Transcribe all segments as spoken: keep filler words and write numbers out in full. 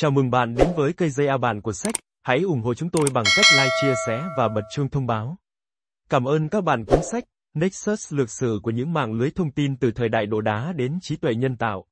Chào mừng bạn đến với kênh giây a bạn của sách. Hãy ủng hộ chúng tôi bằng cách like, chia sẻ và bật chuông thông báo. Cảm ơn các bạn cuốn sách Nexus lược sử của những mạng lưới thông tin từ thời đại đồ đá đến trí tuệ nhân tạo.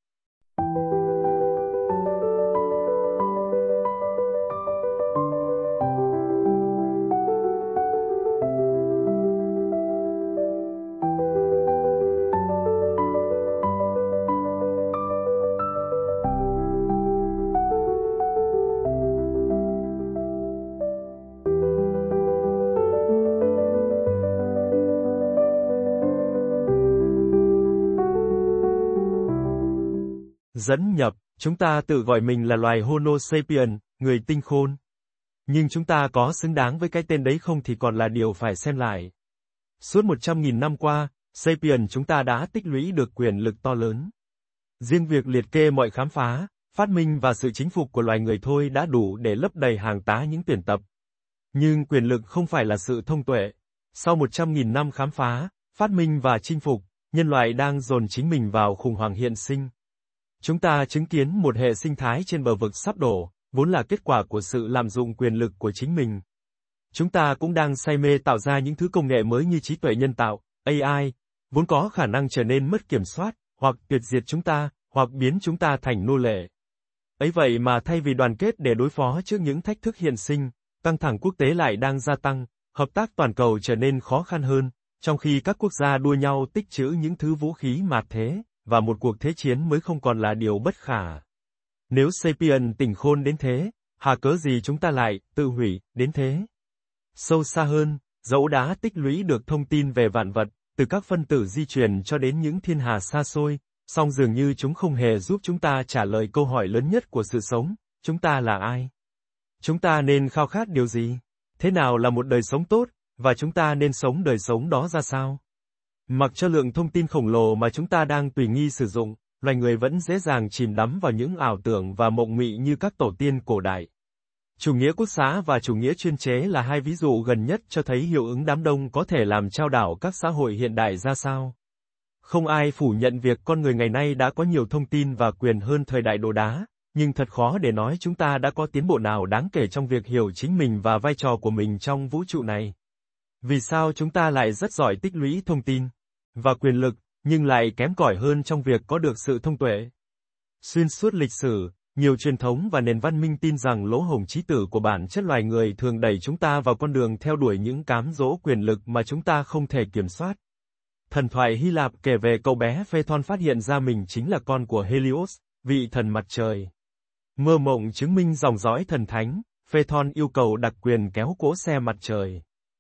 Dẫn nhập, chúng ta tự gọi mình là loài Homo sapien, người tinh khôn. Nhưng chúng ta có xứng đáng với cái tên đấy không thì còn là điều phải xem lại. Suốt một trăm nghìn năm qua, sapien chúng ta đã tích lũy được quyền lực to lớn. Riêng việc liệt kê mọi khám phá, phát minh và sự chính phục của loài người thôi đã đủ để lấp đầy hàng tá những tuyển tập. Nhưng quyền lực không phải là sự thông tuệ. Sau một trăm nghìn năm khám phá, phát minh và chinh phục, nhân loại đang dồn chính mình vào khủng hoảng hiện sinh. Chúng ta chứng kiến một hệ sinh thái trên bờ vực sắp đổ, vốn là kết quả của sự lạm dụng quyền lực của chính mình. Chúng ta cũng đang say mê tạo ra những thứ công nghệ mới như trí tuệ nhân tạo, A I, vốn có khả năng trở nên mất kiểm soát, hoặc tuyệt diệt chúng ta, hoặc biến chúng ta thành nô lệ. Ấy vậy mà thay vì đoàn kết để đối phó trước những thách thức hiện sinh, căng thẳng quốc tế lại đang gia tăng, hợp tác toàn cầu trở nên khó khăn hơn, trong khi các quốc gia đua nhau tích trữ những thứ vũ khí mạt thế, và một cuộc thế chiến mới không còn là điều bất khả. Nếu sapien tỉnh khôn đến thế, hà cớ gì chúng ta lại tự hủy đến thế? Sâu xa hơn, dẫu đã tích lũy được thông tin về vạn vật, từ các phân tử di truyền cho đến những thiên hà xa xôi, song dường như chúng không hề giúp chúng ta trả lời câu hỏi lớn nhất của sự sống, chúng ta là ai? Chúng ta nên khao khát điều gì? Thế nào là một đời sống tốt, và chúng ta nên sống đời sống đó ra sao? Mặc cho lượng thông tin khổng lồ mà chúng ta đang tùy nghi sử dụng, loài người vẫn dễ dàng chìm đắm vào những ảo tưởng và mộng mị như các tổ tiên cổ đại. Chủ nghĩa quốc xã và chủ nghĩa chuyên chế là hai ví dụ gần nhất cho thấy hiệu ứng đám đông có thể làm chao đảo các xã hội hiện đại ra sao. Không ai phủ nhận việc con người ngày nay đã có nhiều thông tin và quyền hơn thời đại đồ đá, nhưng thật khó để nói chúng ta đã có tiến bộ nào đáng kể trong việc hiểu chính mình và vai trò của mình trong vũ trụ này. Vì sao chúng ta lại rất giỏi tích lũy thông tin và quyền lực, nhưng lại kém cỏi hơn trong việc có được sự thông tuệ? Xuyên suốt lịch sử, nhiều truyền thống và nền văn minh tin rằng lỗ hổng trí tử của bản chất loài người thường đẩy chúng ta vào con đường theo đuổi những cám dỗ quyền lực mà chúng ta không thể kiểm soát. Thần thoại Hy Lạp kể về cậu bé Phaethon phát hiện ra mình chính là con của Helios, vị thần mặt trời. Mơ mộng chứng minh dòng dõi thần thánh, Phaethon yêu cầu đặc quyền kéo cỗ xe mặt trời.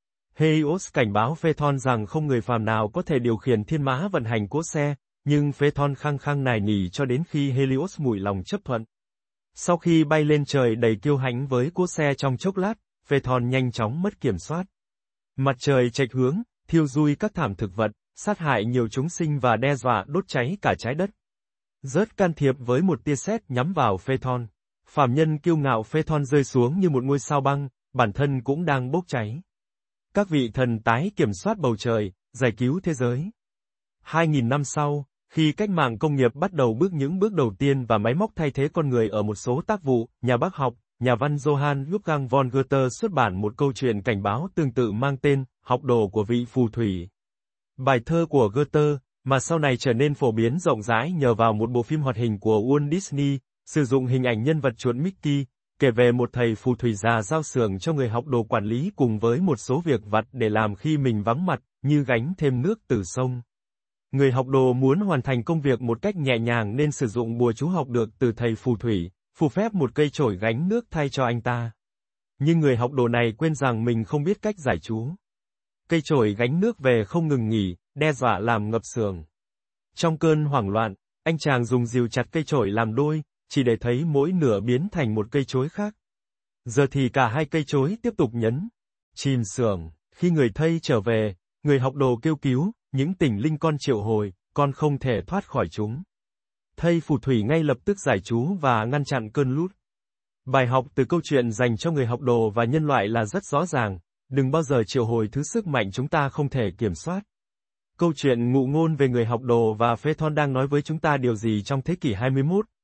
Helios cảnh báo Phaethon rằng không người phàm nào có thể điều khiển thiên mã vận hành cỗ xe, nhưng Phaethon khăng khăng nài nỉ cho đến khi Helios mủi lòng chấp thuận. Sau khi bay lên trời đầy kiêu hãnh với cỗ xe trong chốc lát, Phaethon nhanh chóng mất kiểm soát. Mặt trời chệch hướng, thiêu rụi các thảm thực vật, sát hại nhiều chúng sinh và đe dọa đốt cháy cả trái đất. Rớt can thiệp với một tia sét nhắm vào Phaethon. Phàm nhân kiêu ngạo Phaethon rơi xuống như một ngôi sao băng, bản thân cũng đang bốc cháy. Các vị thần tái kiểm soát bầu trời, giải cứu thế giới. Hai nghìn năm sau, khi cách mạng công nghiệp bắt đầu bước những bước đầu tiên và máy móc thay thế con người ở một số tác vụ, nhà bác học, nhà văn Johann Wolfgang von Goethe xuất bản một câu chuyện cảnh báo tương tự mang tên Học đồ của vị phù thủy. Bài thơ của Goethe, mà sau này trở nên phổ biến rộng rãi nhờ vào một bộ phim hoạt hình của Walt Disney, sử dụng hình ảnh nhân vật chuột Mickey, kể về một thầy phù thủy già giao xưởng cho người học đồ quản lý cùng với một số việc vặt để làm khi mình vắng mặt, như gánh thêm nước từ sông. Người học đồ muốn hoàn thành công việc một cách nhẹ nhàng nên sử dụng bùa chú học được từ thầy phù thủy, phù phép một cây chổi gánh nước thay cho anh ta. Nhưng người học đồ này quên rằng mình không biết cách giải chú. Cây chổi gánh nước về không ngừng nghỉ, đe dọa làm ngập xưởng. Trong cơn hoảng loạn, anh chàng dùng rìu chặt cây chổi làm đôi, chỉ để thấy mỗi nửa biến thành một cây chối khác. Giờ thì cả hai cây chối tiếp tục nhấn chìm xưởng. Khi người thây trở về, người học đồ kêu cứu, những tỉnh linh con triệu hồi, con không thể thoát khỏi chúng. Thầy phù thủy ngay lập tức giải chú và ngăn chặn cơn lút. Bài học từ câu chuyện dành cho người học đồ và nhân loại là rất rõ ràng, đừng bao giờ triệu hồi thứ sức mạnh chúng ta không thể kiểm soát. Câu chuyện ngụ ngôn về người học đồ và Phaethon đang nói với chúng ta điều gì trong thế kỷ hai mươi mốt?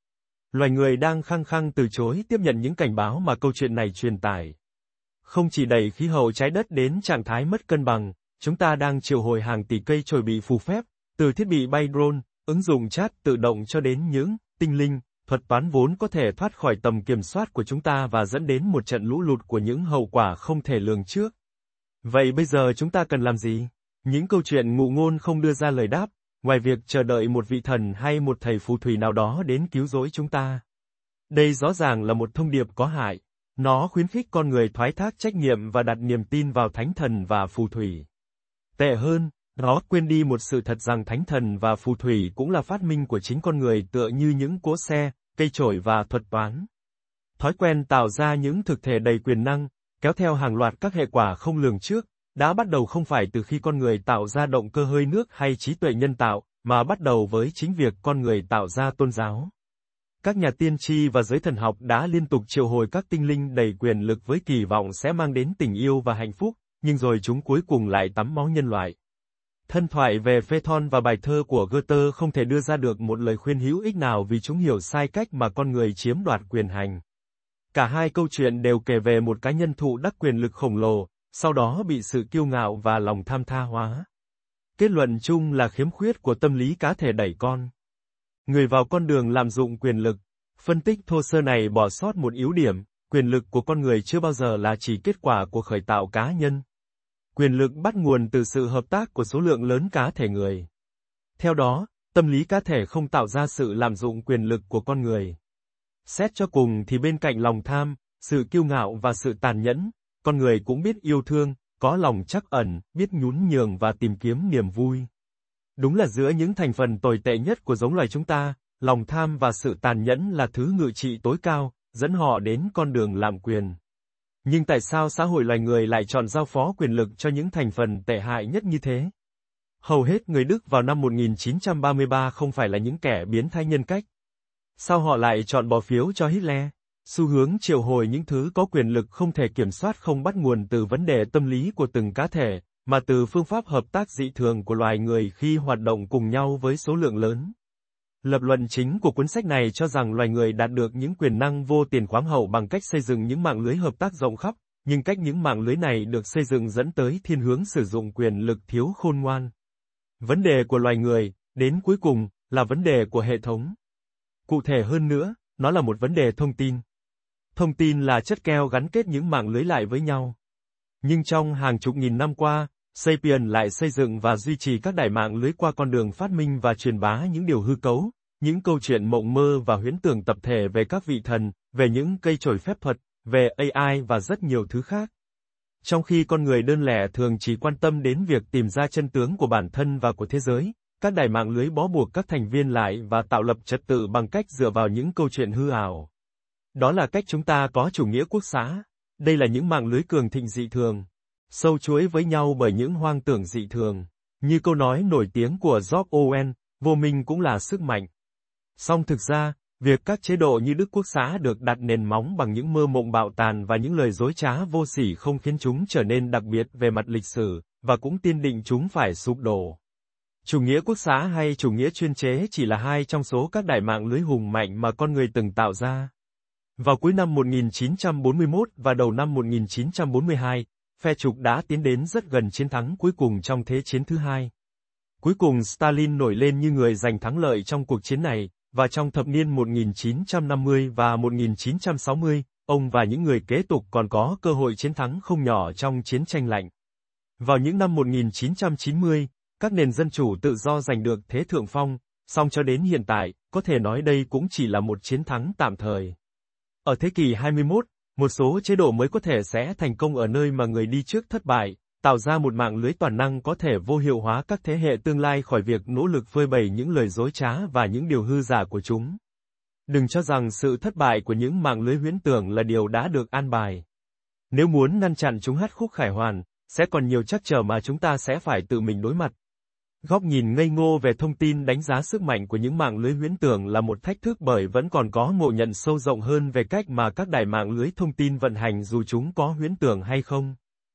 Loài người đang khăng khăng từ chối tiếp nhận những cảnh báo mà câu chuyện này truyền tải. Không chỉ đẩy khí hậu trái đất đến trạng thái mất cân bằng, chúng ta đang triệu hồi hàng tỷ cây chổi bị phù phép, từ thiết bị bay drone, ứng dụng chat tự động cho đến những tinh linh, thuật toán vốn có thể thoát khỏi tầm kiểm soát của chúng ta và dẫn đến một trận lũ lụt của những hậu quả không thể lường trước. Vậy bây giờ chúng ta cần làm gì? Những câu chuyện ngụ ngôn không đưa ra lời đáp, ngoài việc chờ đợi một vị thần hay một thầy phù thủy nào đó đến cứu rỗi chúng ta. Đây rõ ràng là một thông điệp có hại. Nó khuyến khích con người thoái thác trách nhiệm và đặt niềm tin vào thánh thần và phù thủy. Tệ hơn, nó quên đi một sự thật rằng thánh thần và phù thủy cũng là phát minh của chính con người tựa như những cỗ xe, cây chổi và thuật toán. Thói quen tạo ra những thực thể đầy quyền năng, kéo theo hàng loạt các hệ quả không lường trước, đã bắt đầu không phải từ khi con người tạo ra động cơ hơi nước hay trí tuệ nhân tạo, mà bắt đầu với chính việc con người tạo ra tôn giáo. Các nhà tiên tri và giới thần học đã liên tục triệu hồi các tinh linh đầy quyền lực với kỳ vọng sẽ mang đến tình yêu và hạnh phúc, nhưng rồi chúng cuối cùng lại tắm máu nhân loại. Thân thoại về Phaethon và bài thơ của Goethe không thể đưa ra được một lời khuyên hữu ích nào vì chúng hiểu sai cách mà con người chiếm đoạt quyền hành. Cả hai câu chuyện đều kể về một cá nhân thụ đắc quyền lực khổng lồ, sau đó bị sự kiêu ngạo và lòng tham tha hóa. Kết luận chung là khiếm khuyết của tâm lý cá thể đẩy con người vào con đường lạm dụng quyền lực. Phân tích thô sơ này bỏ sót một yếu điểm, quyền lực của con người chưa bao giờ là chỉ kết quả của khởi tạo cá nhân. Quyền lực bắt nguồn từ sự hợp tác của số lượng lớn cá thể người. Theo đó, tâm lý cá thể không tạo ra sự lạm dụng quyền lực của con người. Xét cho cùng thì bên cạnh lòng tham, sự kiêu ngạo và sự tàn nhẫn, con người cũng biết yêu thương, có lòng trắc ẩn, biết nhún nhường và tìm kiếm niềm vui. Đúng là giữa những thành phần tồi tệ nhất của giống loài chúng ta, lòng tham và sự tàn nhẫn là thứ ngự trị tối cao, dẫn họ đến con đường lạm quyền. Nhưng tại sao xã hội loài người lại chọn giao phó quyền lực cho những thành phần tệ hại nhất như thế? Hầu hết người Đức vào năm một nghìn chín trăm ba mươi ba không phải là những kẻ biến thái nhân cách. Sao họ lại chọn bỏ phiếu cho Hitler? Xu hướng triệu hồi những thứ có quyền lực không thể kiểm soát không bắt nguồn từ vấn đề tâm lý của từng cá thể, mà từ phương pháp hợp tác dị thường của loài người khi hoạt động cùng nhau với số lượng lớn. Lập luận chính của cuốn sách này cho rằng loài người đạt được những quyền năng vô tiền khoáng hậu bằng cách xây dựng những mạng lưới hợp tác rộng khắp, nhưng cách những mạng lưới này được xây dựng dẫn tới thiên hướng sử dụng quyền lực thiếu khôn ngoan. Vấn đề của loài người, đến cuối cùng, là vấn đề của hệ thống. Cụ thể hơn nữa, nó là một vấn đề thông tin. Thông tin là chất keo gắn kết những mạng lưới lại với nhau. Nhưng trong hàng chục nghìn năm qua, Sapien lại xây dựng và duy trì các đài mạng lưới qua con đường phát minh và truyền bá những điều hư cấu, những câu chuyện mộng mơ và huyễn tưởng tập thể về các vị thần, về những cây chổi phép thuật, về a i và rất nhiều thứ khác. Trong khi con người đơn lẻ thường chỉ quan tâm đến việc tìm ra chân tướng của bản thân và của thế giới, các đài mạng lưới bó buộc các thành viên lại và tạo lập trật tự bằng cách dựa vào những câu chuyện hư ảo. Đó là cách chúng ta có chủ nghĩa quốc xã. Đây là những mạng lưới cường thịnh dị thường, sâu chuỗi với nhau bởi những hoang tưởng dị thường. Như câu nói nổi tiếng của George Orwell, vô minh cũng là sức mạnh. Song thực ra, việc các chế độ như Đức Quốc xã được đặt nền móng bằng những mơ mộng bạo tàn và những lời dối trá vô sỉ không khiến chúng trở nên đặc biệt về mặt lịch sử, và cũng tiên định chúng phải sụp đổ. Chủ nghĩa quốc xã hay chủ nghĩa chuyên chế chỉ là hai trong số các đài mạng lưới hùng mạnh mà con người từng tạo ra. Vào cuối năm một nghìn chín trăm bốn mươi mốt và đầu năm một nghìn chín trăm bốn mươi hai, phe trục đã tiến đến rất gần chiến thắng cuối cùng trong Thế chiến thứ hai. Cuối cùng Stalin nổi lên như người giành thắng lợi trong cuộc chiến này, và trong thập niên một nghìn chín trăm năm mươi và một nghìn chín trăm sáu mươi, ông và những người kế tục còn có cơ hội chiến thắng không nhỏ trong chiến tranh lạnh. Vào những năm một nghìn chín trăm chín mươi, các nền dân chủ tự do giành được thế thượng phong, song cho đến hiện tại, có thể nói đây cũng chỉ là một chiến thắng tạm thời. Ở thế kỷ hai mươi mốt, một số chế độ mới có thể sẽ thành công ở nơi mà người đi trước thất bại, tạo ra một mạng lưới toàn năng có thể vô hiệu hóa các thế hệ tương lai khỏi việc nỗ lực phơi bày những lời dối trá và những điều hư giả của chúng. Đừng cho rằng sự thất bại của những mạng lưới huyễn tưởng là điều đã được an bài. Nếu muốn ngăn chặn chúng hát khúc khải hoàn, sẽ còn nhiều trắc trở mà chúng ta sẽ phải tự mình đối mặt. Góc nhìn ngây ngô về thông tin đánh giá sức mạnh của những mạng lưới huyễn tưởng là một thách thức bởi vẫn còn có ngộ nhận sâu rộng hơn về cách mà các đài mạng lưới thông tin vận hành dù chúng có huyễn tưởng hay không.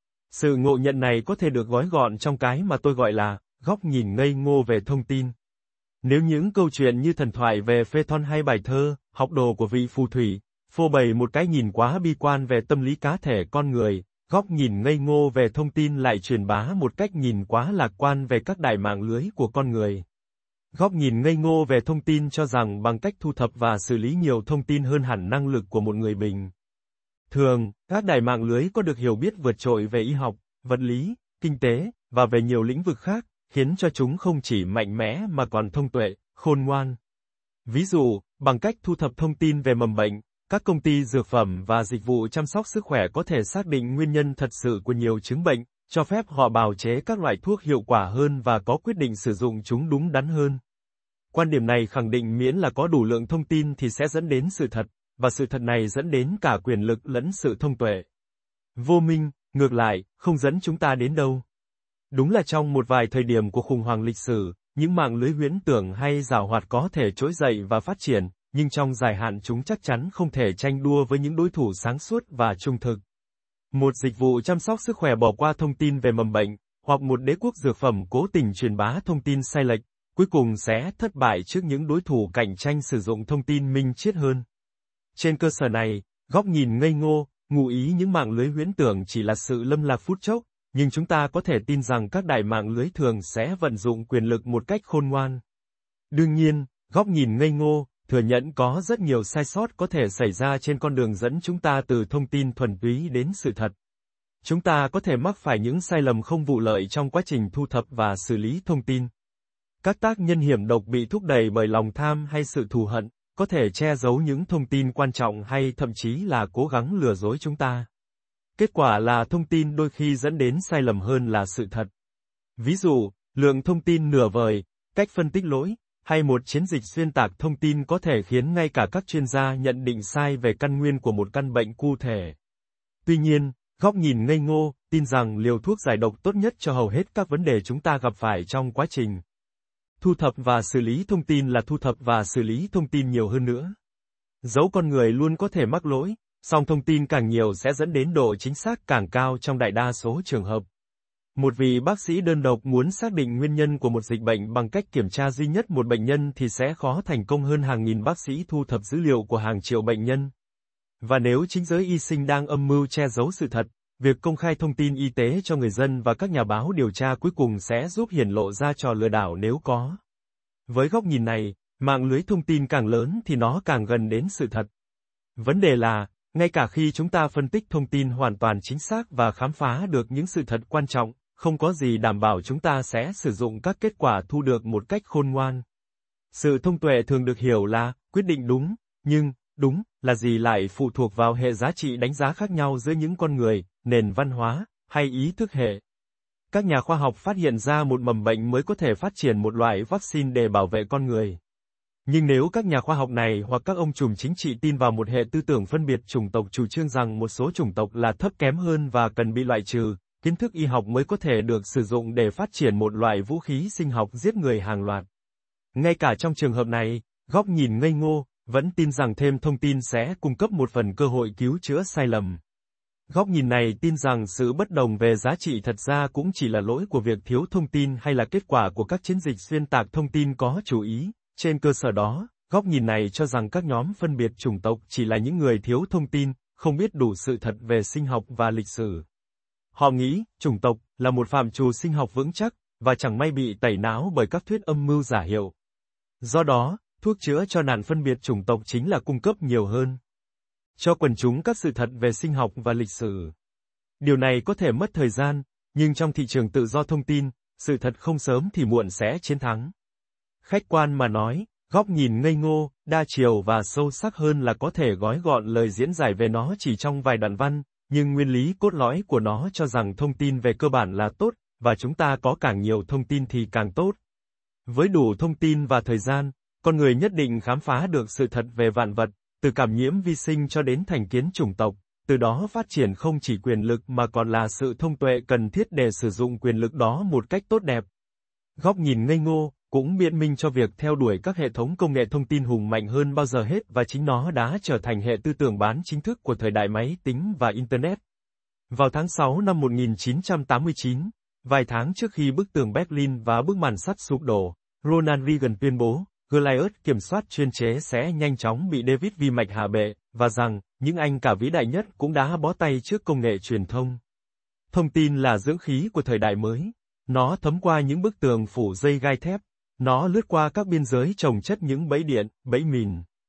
Sự ngộ nhận này có thể được gói gọn trong cái mà tôi gọi là góc nhìn ngây ngô về thông tin. Nếu những câu chuyện như thần thoại về Phaeton hay bài thơ, học đồ của vị phù thủy, phô bày một cái nhìn quá bi quan về tâm lý cá thể con người, góc nhìn ngây ngô về thông tin lại truyền bá một cách nhìn quá lạc quan về các đại mạng lưới của con người. Góc nhìn ngây ngô về thông tin cho rằng bằng cách thu thập và xử lý nhiều thông tin hơn hẳn năng lực của một người bình thường, các đại mạng lưới có được hiểu biết vượt trội về y học, vật lý, kinh tế, và về nhiều lĩnh vực khác, khiến cho chúng không chỉ mạnh mẽ mà còn thông tuệ, khôn ngoan. Ví dụ, bằng cách thu thập thông tin về mầm bệnh, các công ty dược phẩm và dịch vụ chăm sóc sức khỏe có thể xác định nguyên nhân thật sự của nhiều chứng bệnh, cho phép họ bào chế các loại thuốc hiệu quả hơn và có quyết định sử dụng chúng đúng đắn hơn. Quan điểm này khẳng định miễn là có đủ lượng thông tin thì sẽ dẫn đến sự thật, và sự thật này dẫn đến cả quyền lực lẫn sự thông tuệ. Vô minh, ngược lại, không dẫn chúng ta đến đâu. Đúng là trong một vài thời điểm của khủng hoảng lịch sử, những mạng lưới huyễn tưởng hay giảo hoạt có thể trỗi dậy và phát triển, nhưng trong dài hạn chúng chắc chắn không thể tranh đua với những đối thủ sáng suốt và trung thực. Một dịch vụ chăm sóc sức khỏe bỏ qua thông tin về mầm bệnh, hoặc một đế quốc dược phẩm cố tình truyền bá thông tin sai lệch, cuối cùng sẽ thất bại trước những đối thủ cạnh tranh sử dụng thông tin minh triết hơn. Trên cơ sở này, góc nhìn ngây ngô, ngụ ý những mạng lưới huyễn tưởng chỉ là sự lâm lạc phút chốc, nhưng chúng ta có thể tin rằng các đại mạng lưới thường sẽ vận dụng quyền lực một cách khôn ngoan. Đương nhiên, góc nhìn ngây ngô, thừa nhận có rất nhiều sai sót có thể xảy ra trên con đường dẫn chúng ta từ thông tin thuần túy đến sự thật. Chúng ta có thể mắc phải những sai lầm không vụ lợi trong quá trình thu thập và xử lý thông tin. Các tác nhân hiểm độc bị thúc đẩy bởi lòng tham hay sự thù hận, có thể che giấu những thông tin quan trọng hay thậm chí là cố gắng lừa dối chúng ta. Kết quả là thông tin đôi khi dẫn đến sai lầm hơn là sự thật. Ví dụ, lượng thông tin nửa vời, cách phân tích lỗi, hay một chiến dịch xuyên tạc thông tin có thể khiến ngay cả các chuyên gia nhận định sai về căn nguyên của một căn bệnh cụ thể. Tuy nhiên, góc nhìn ngây ngô, tin rằng liều thuốc giải độc tốt nhất cho hầu hết các vấn đề chúng ta gặp phải trong quá trình thu thập và xử lý thông tin là thu thập và xử lý thông tin nhiều hơn nữa. Dẫu con người luôn có thể mắc lỗi, song thông tin càng nhiều sẽ dẫn đến độ chính xác càng cao trong đại đa số trường hợp. Một vị bác sĩ đơn độc muốn xác định nguyên nhân của một dịch bệnh bằng cách kiểm tra duy nhất một bệnh nhân thì sẽ khó thành công hơn hàng nghìn bác sĩ thu thập dữ liệu của hàng triệu bệnh nhân. Và nếu chính giới y sinh đang âm mưu che giấu sự thật, việc công khai thông tin y tế cho người dân và các nhà báo điều tra cuối cùng sẽ giúp hiển lộ ra trò lừa đảo nếu có. Với góc nhìn này, mạng lưới thông tin càng lớn thì nó càng gần đến sự thật. Vấn đề là, ngay cả khi chúng ta phân tích thông tin hoàn toàn chính xác và khám phá được những sự thật quan trọng, không có gì đảm bảo chúng ta sẽ sử dụng các kết quả thu được một cách khôn ngoan. Sự thông tuệ thường được hiểu là quyết định đúng, nhưng đúng là gì lại phụ thuộc vào hệ giá trị đánh giá khác nhau giữa những con người, nền văn hóa hay ý thức hệ. Các nhà khoa học phát hiện ra một mầm bệnh mới có thể phát triển một loại vaccine để bảo vệ con người. Nhưng nếu các nhà khoa học này hoặc các ông trùm chính trị tin vào một hệ tư tưởng phân biệt chủng tộc chủ trương rằng một số chủng tộc là thấp kém hơn và cần bị loại trừ, kiến thức y học mới có thể được sử dụng để phát triển một loại vũ khí sinh học giết người hàng loạt. Ngay cả trong trường hợp này, góc nhìn ngây ngô, vẫn tin rằng thêm thông tin sẽ cung cấp một phần cơ hội cứu chữa sai lầm. Góc nhìn này tin rằng sự bất đồng về giá trị thật ra cũng chỉ là lỗi của việc thiếu thông tin hay là kết quả của các chiến dịch xuyên tạc thông tin có chủ ý. Trên cơ sở đó, góc nhìn này cho rằng các nhóm phân biệt chủng tộc chỉ là những người thiếu thông tin, không biết đủ sự thật về sinh học và lịch sử. Họ nghĩ, chủng tộc là một phạm trù sinh học vững chắc, và chẳng may bị tẩy não bởi các thuyết âm mưu giả hiệu. Do đó, thuốc chữa cho nạn phân biệt chủng tộc chính là cung cấp nhiều hơn cho quần chúng các sự thật về sinh học và lịch sử. Điều này có thể mất thời gian, nhưng trong thị trường tự do thông tin, sự thật không sớm thì muộn sẽ chiến thắng. Khách quan mà nói, góc nhìn ngây ngô, đa chiều và sâu sắc hơn là có thể gói gọn lời diễn giải về nó chỉ trong vài đoạn văn, nhưng nguyên lý cốt lõi của nó cho rằng thông tin về cơ bản là tốt, và chúng ta có càng nhiều thông tin thì càng tốt. Với đủ thông tin và thời gian, con người nhất định khám phá được sự thật về vạn vật, từ cảm nhiễm vi sinh cho đến thành kiến chủng tộc, từ đó phát triển không chỉ quyền lực mà còn là sự thông tuệ cần thiết để sử dụng quyền lực đó một cách tốt đẹp. Góc nhìn ngây ngô cũng biện minh cho việc theo đuổi các hệ thống công nghệ thông tin hùng mạnh hơn bao giờ hết, và chính nó đã trở thành hệ tư tưởng bán chính thức của thời đại máy tính và Internet. Vào tháng sáu năm một nghìn chín trăm tám mươi chín, vài tháng trước khi bức tường Berlin và bức màn sắt sụp đổ, Ronald Reagan tuyên bố, Goliath kiểm soát chuyên chế sẽ nhanh chóng bị David vi mạch hạ bệ, và rằng, những anh cả vĩ đại nhất cũng đã bó tay trước công nghệ truyền thông. Thông tin là dưỡng khí của thời đại mới. Nó thấm qua những bức tường phủ dây gai thép. Nó lướt qua các biên giới trồng chất những bẫy điện, bẫy mìn.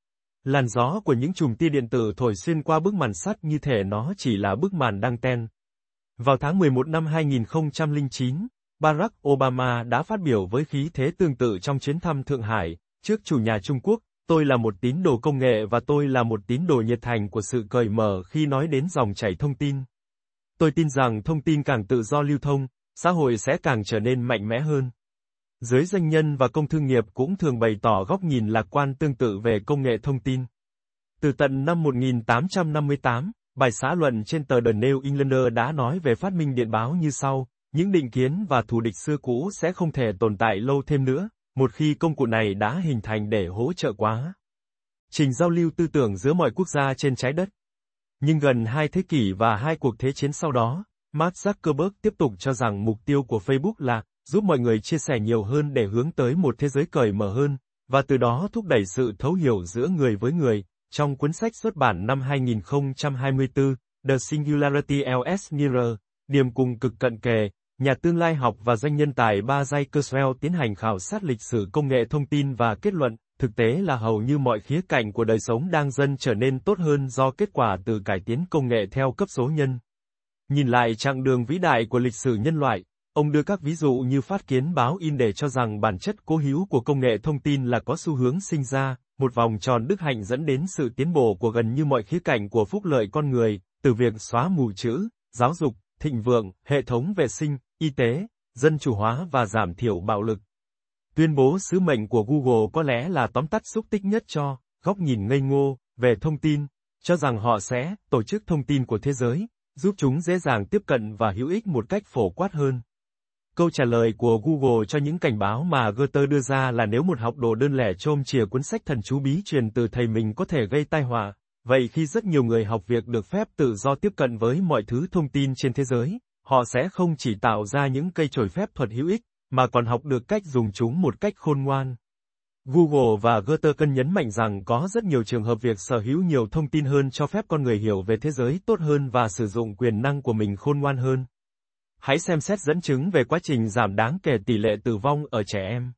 Làn gió của những chùm tia điện tử thổi xuyên qua bức màn sắt như thể nó chỉ là bức màn đăng ten. Vào tháng mười một năm hai nghìn không trăm lẻ chín, Barack Obama đã phát biểu với khí thế tương tự trong chuyến thăm Thượng Hải, trước chủ nhà Trung Quốc, tôi là một tín đồ công nghệ và tôi là một tín đồ nhiệt thành của sự cởi mở khi nói đến dòng chảy thông tin. Tôi tin rằng thông tin càng tự do lưu thông, xã hội sẽ càng trở nên mạnh mẽ hơn. Giới doanh nhân và công thương nghiệp cũng thường bày tỏ góc nhìn lạc quan tương tự về công nghệ thông tin. Từ tận năm một nghìn tám trăm năm mươi tám, bài xã luận trên tờ The New Englander đã nói về phát minh điện báo như sau, những định kiến và thù địch xưa cũ sẽ không thể tồn tại lâu thêm nữa, một khi công cụ này đã hình thành để hỗ trợ quá trình giao lưu tư tưởng giữa mọi quốc gia trên trái đất. Nhưng gần hai thế kỷ và hai cuộc thế chiến sau đó, Mark Zuckerberg tiếp tục cho rằng mục tiêu của Facebook là giúp mọi người chia sẻ nhiều hơn để hướng tới một thế giới cởi mở hơn, và từ đó thúc đẩy sự thấu hiểu giữa người với người. Trong cuốn sách xuất bản năm hai nghìn không trăm hai mươi tư, The Singularity is Nearer, điểm cùng cực cận kề, nhà tương lai học và doanh nhân tài ba Jay Kurzweil tiến hành khảo sát lịch sử công nghệ thông tin và kết luận, thực tế là hầu như mọi khía cạnh của đời sống đang dần trở nên tốt hơn do kết quả từ cải tiến công nghệ theo cấp số nhân. Nhìn lại chặng đường vĩ đại của lịch sử nhân loại, ông đưa các ví dụ như phát kiến báo in để cho rằng bản chất cố hữu của công nghệ thông tin là có xu hướng sinh ra, một vòng tròn đức hạnh dẫn đến sự tiến bộ của gần như mọi khía cạnh của phúc lợi con người, từ việc xóa mù chữ, giáo dục, thịnh vượng, hệ thống vệ sinh, y tế, dân chủ hóa và giảm thiểu bạo lực. Tuyên bố sứ mệnh của Google có lẽ là tóm tắt xúc tích nhất cho góc nhìn ngây ngô về thông tin, cho rằng họ sẽ tổ chức thông tin của thế giới, giúp chúng dễ dàng tiếp cận và hữu ích một cách phổ quát hơn. Câu trả lời của Google cho những cảnh báo mà Goethe đưa ra là nếu một học đồ đơn lẻ chôm chìa cuốn sách thần chú bí truyền từ thầy mình có thể gây tai họa, vậy khi rất nhiều người học việc được phép tự do tiếp cận với mọi thứ thông tin trên thế giới, họ sẽ không chỉ tạo ra những cây chổi phép thuật hữu ích, mà còn học được cách dùng chúng một cách khôn ngoan. Google và Goethe cần nhấn mạnh rằng có rất nhiều trường hợp việc sở hữu nhiều thông tin hơn cho phép con người hiểu về thế giới tốt hơn và sử dụng quyền năng của mình khôn ngoan hơn. Hãy xem xét dẫn chứng về quá trình giảm đáng kể tỷ lệ tử vong ở trẻ em.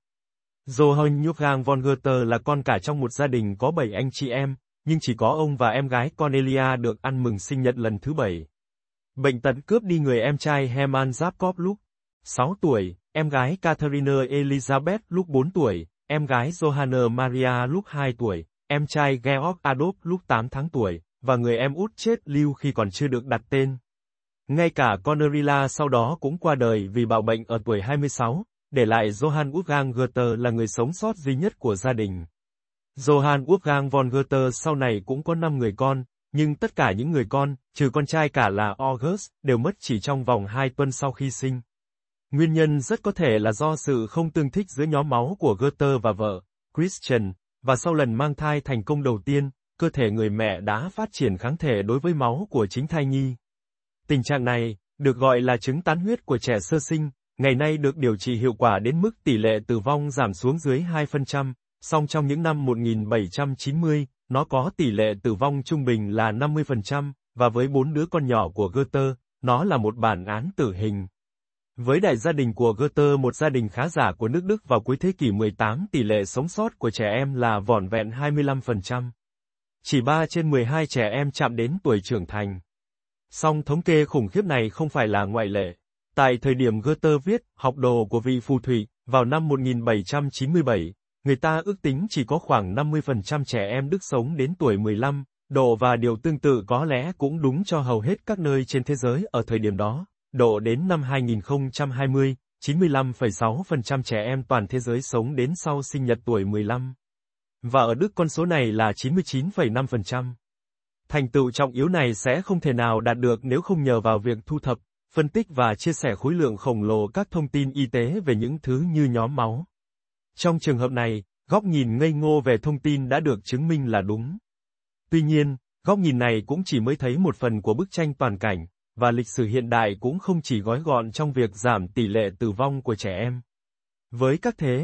Johann Wolfgang von Goethe là con cả trong một gia đình có bảy anh chị em, nhưng chỉ có ông và em gái Cornelia được ăn mừng sinh nhật lần thứ bảy. Bệnh tật cướp đi người em trai Hermann Jakob lúc sáu tuổi, em gái Catharina Elisabeth lúc bốn tuổi, em gái Johanna Maria lúc hai tuổi, em trai Georg Adolf lúc tám tháng tuổi, và người em út chết lưu khi còn chưa được đặt tên. Ngay cả Cornelia sau đó cũng qua đời vì bạo bệnh ở tuổi hai mươi sáu, để lại Johann Wolfgang Goethe là người sống sót duy nhất của gia đình. Johann Wolfgang von Goethe sau này cũng có năm người con, nhưng tất cả những người con, trừ con trai cả là August, đều mất chỉ trong vòng hai tuần sau khi sinh. Nguyên nhân rất có thể là do sự không tương thích giữa nhóm máu của Goethe và vợ, Christian, và sau lần mang thai thành công đầu tiên, cơ thể người mẹ đã phát triển kháng thể đối với máu của chính thai nhi. Tình trạng này, được gọi là chứng tán huyết của trẻ sơ sinh, ngày nay được điều trị hiệu quả đến mức tỷ lệ tử vong giảm xuống dưới hai phần trăm, song trong những năm một nghìn bảy trăm chín mươi, nó có tỷ lệ tử vong trung bình là năm mươi phần trăm, và với bốn đứa con nhỏ của Goethe, nó là một bản án tử hình. Với đại gia đình của Goethe, một gia đình khá giả của nước Đức vào cuối thế kỷ mười tám, tỷ lệ sống sót của trẻ em là vỏn vẹn hai mươi lăm phần trăm. Chỉ ba trên mười hai trẻ em chạm đến tuổi trưởng thành. Song thống kê khủng khiếp này không phải là ngoại lệ. Tại thời điểm Goethe viết Học đồ của vị phù thủy, vào năm một nghìn bảy trăm chín mươi bảy, người ta ước tính chỉ có khoảng năm mươi phần trăm trẻ em Đức sống đến tuổi mười lăm, độ và điều tương tự có lẽ cũng đúng cho hầu hết các nơi trên thế giới ở thời điểm đó. Độ đến năm hai nghìn không trăm hai mươi, chín mươi lăm phẩy sáu phần trăm trẻ em toàn thế giới sống đến sau sinh nhật tuổi mười lăm. Và ở Đức con số này là chín mươi chín phẩy năm phần trăm. Thành tựu trọng yếu này sẽ không thể nào đạt được nếu không nhờ vào việc thu thập, phân tích và chia sẻ khối lượng khổng lồ các thông tin y tế về những thứ như nhóm máu. Trong trường hợp này, góc nhìn ngây ngô về thông tin đã được chứng minh là đúng. Tuy nhiên, góc nhìn này cũng chỉ mới thấy một phần của bức tranh toàn cảnh, và lịch sử hiện đại cũng không chỉ gói gọn trong việc giảm tỷ lệ tử vong của trẻ em. Với các thế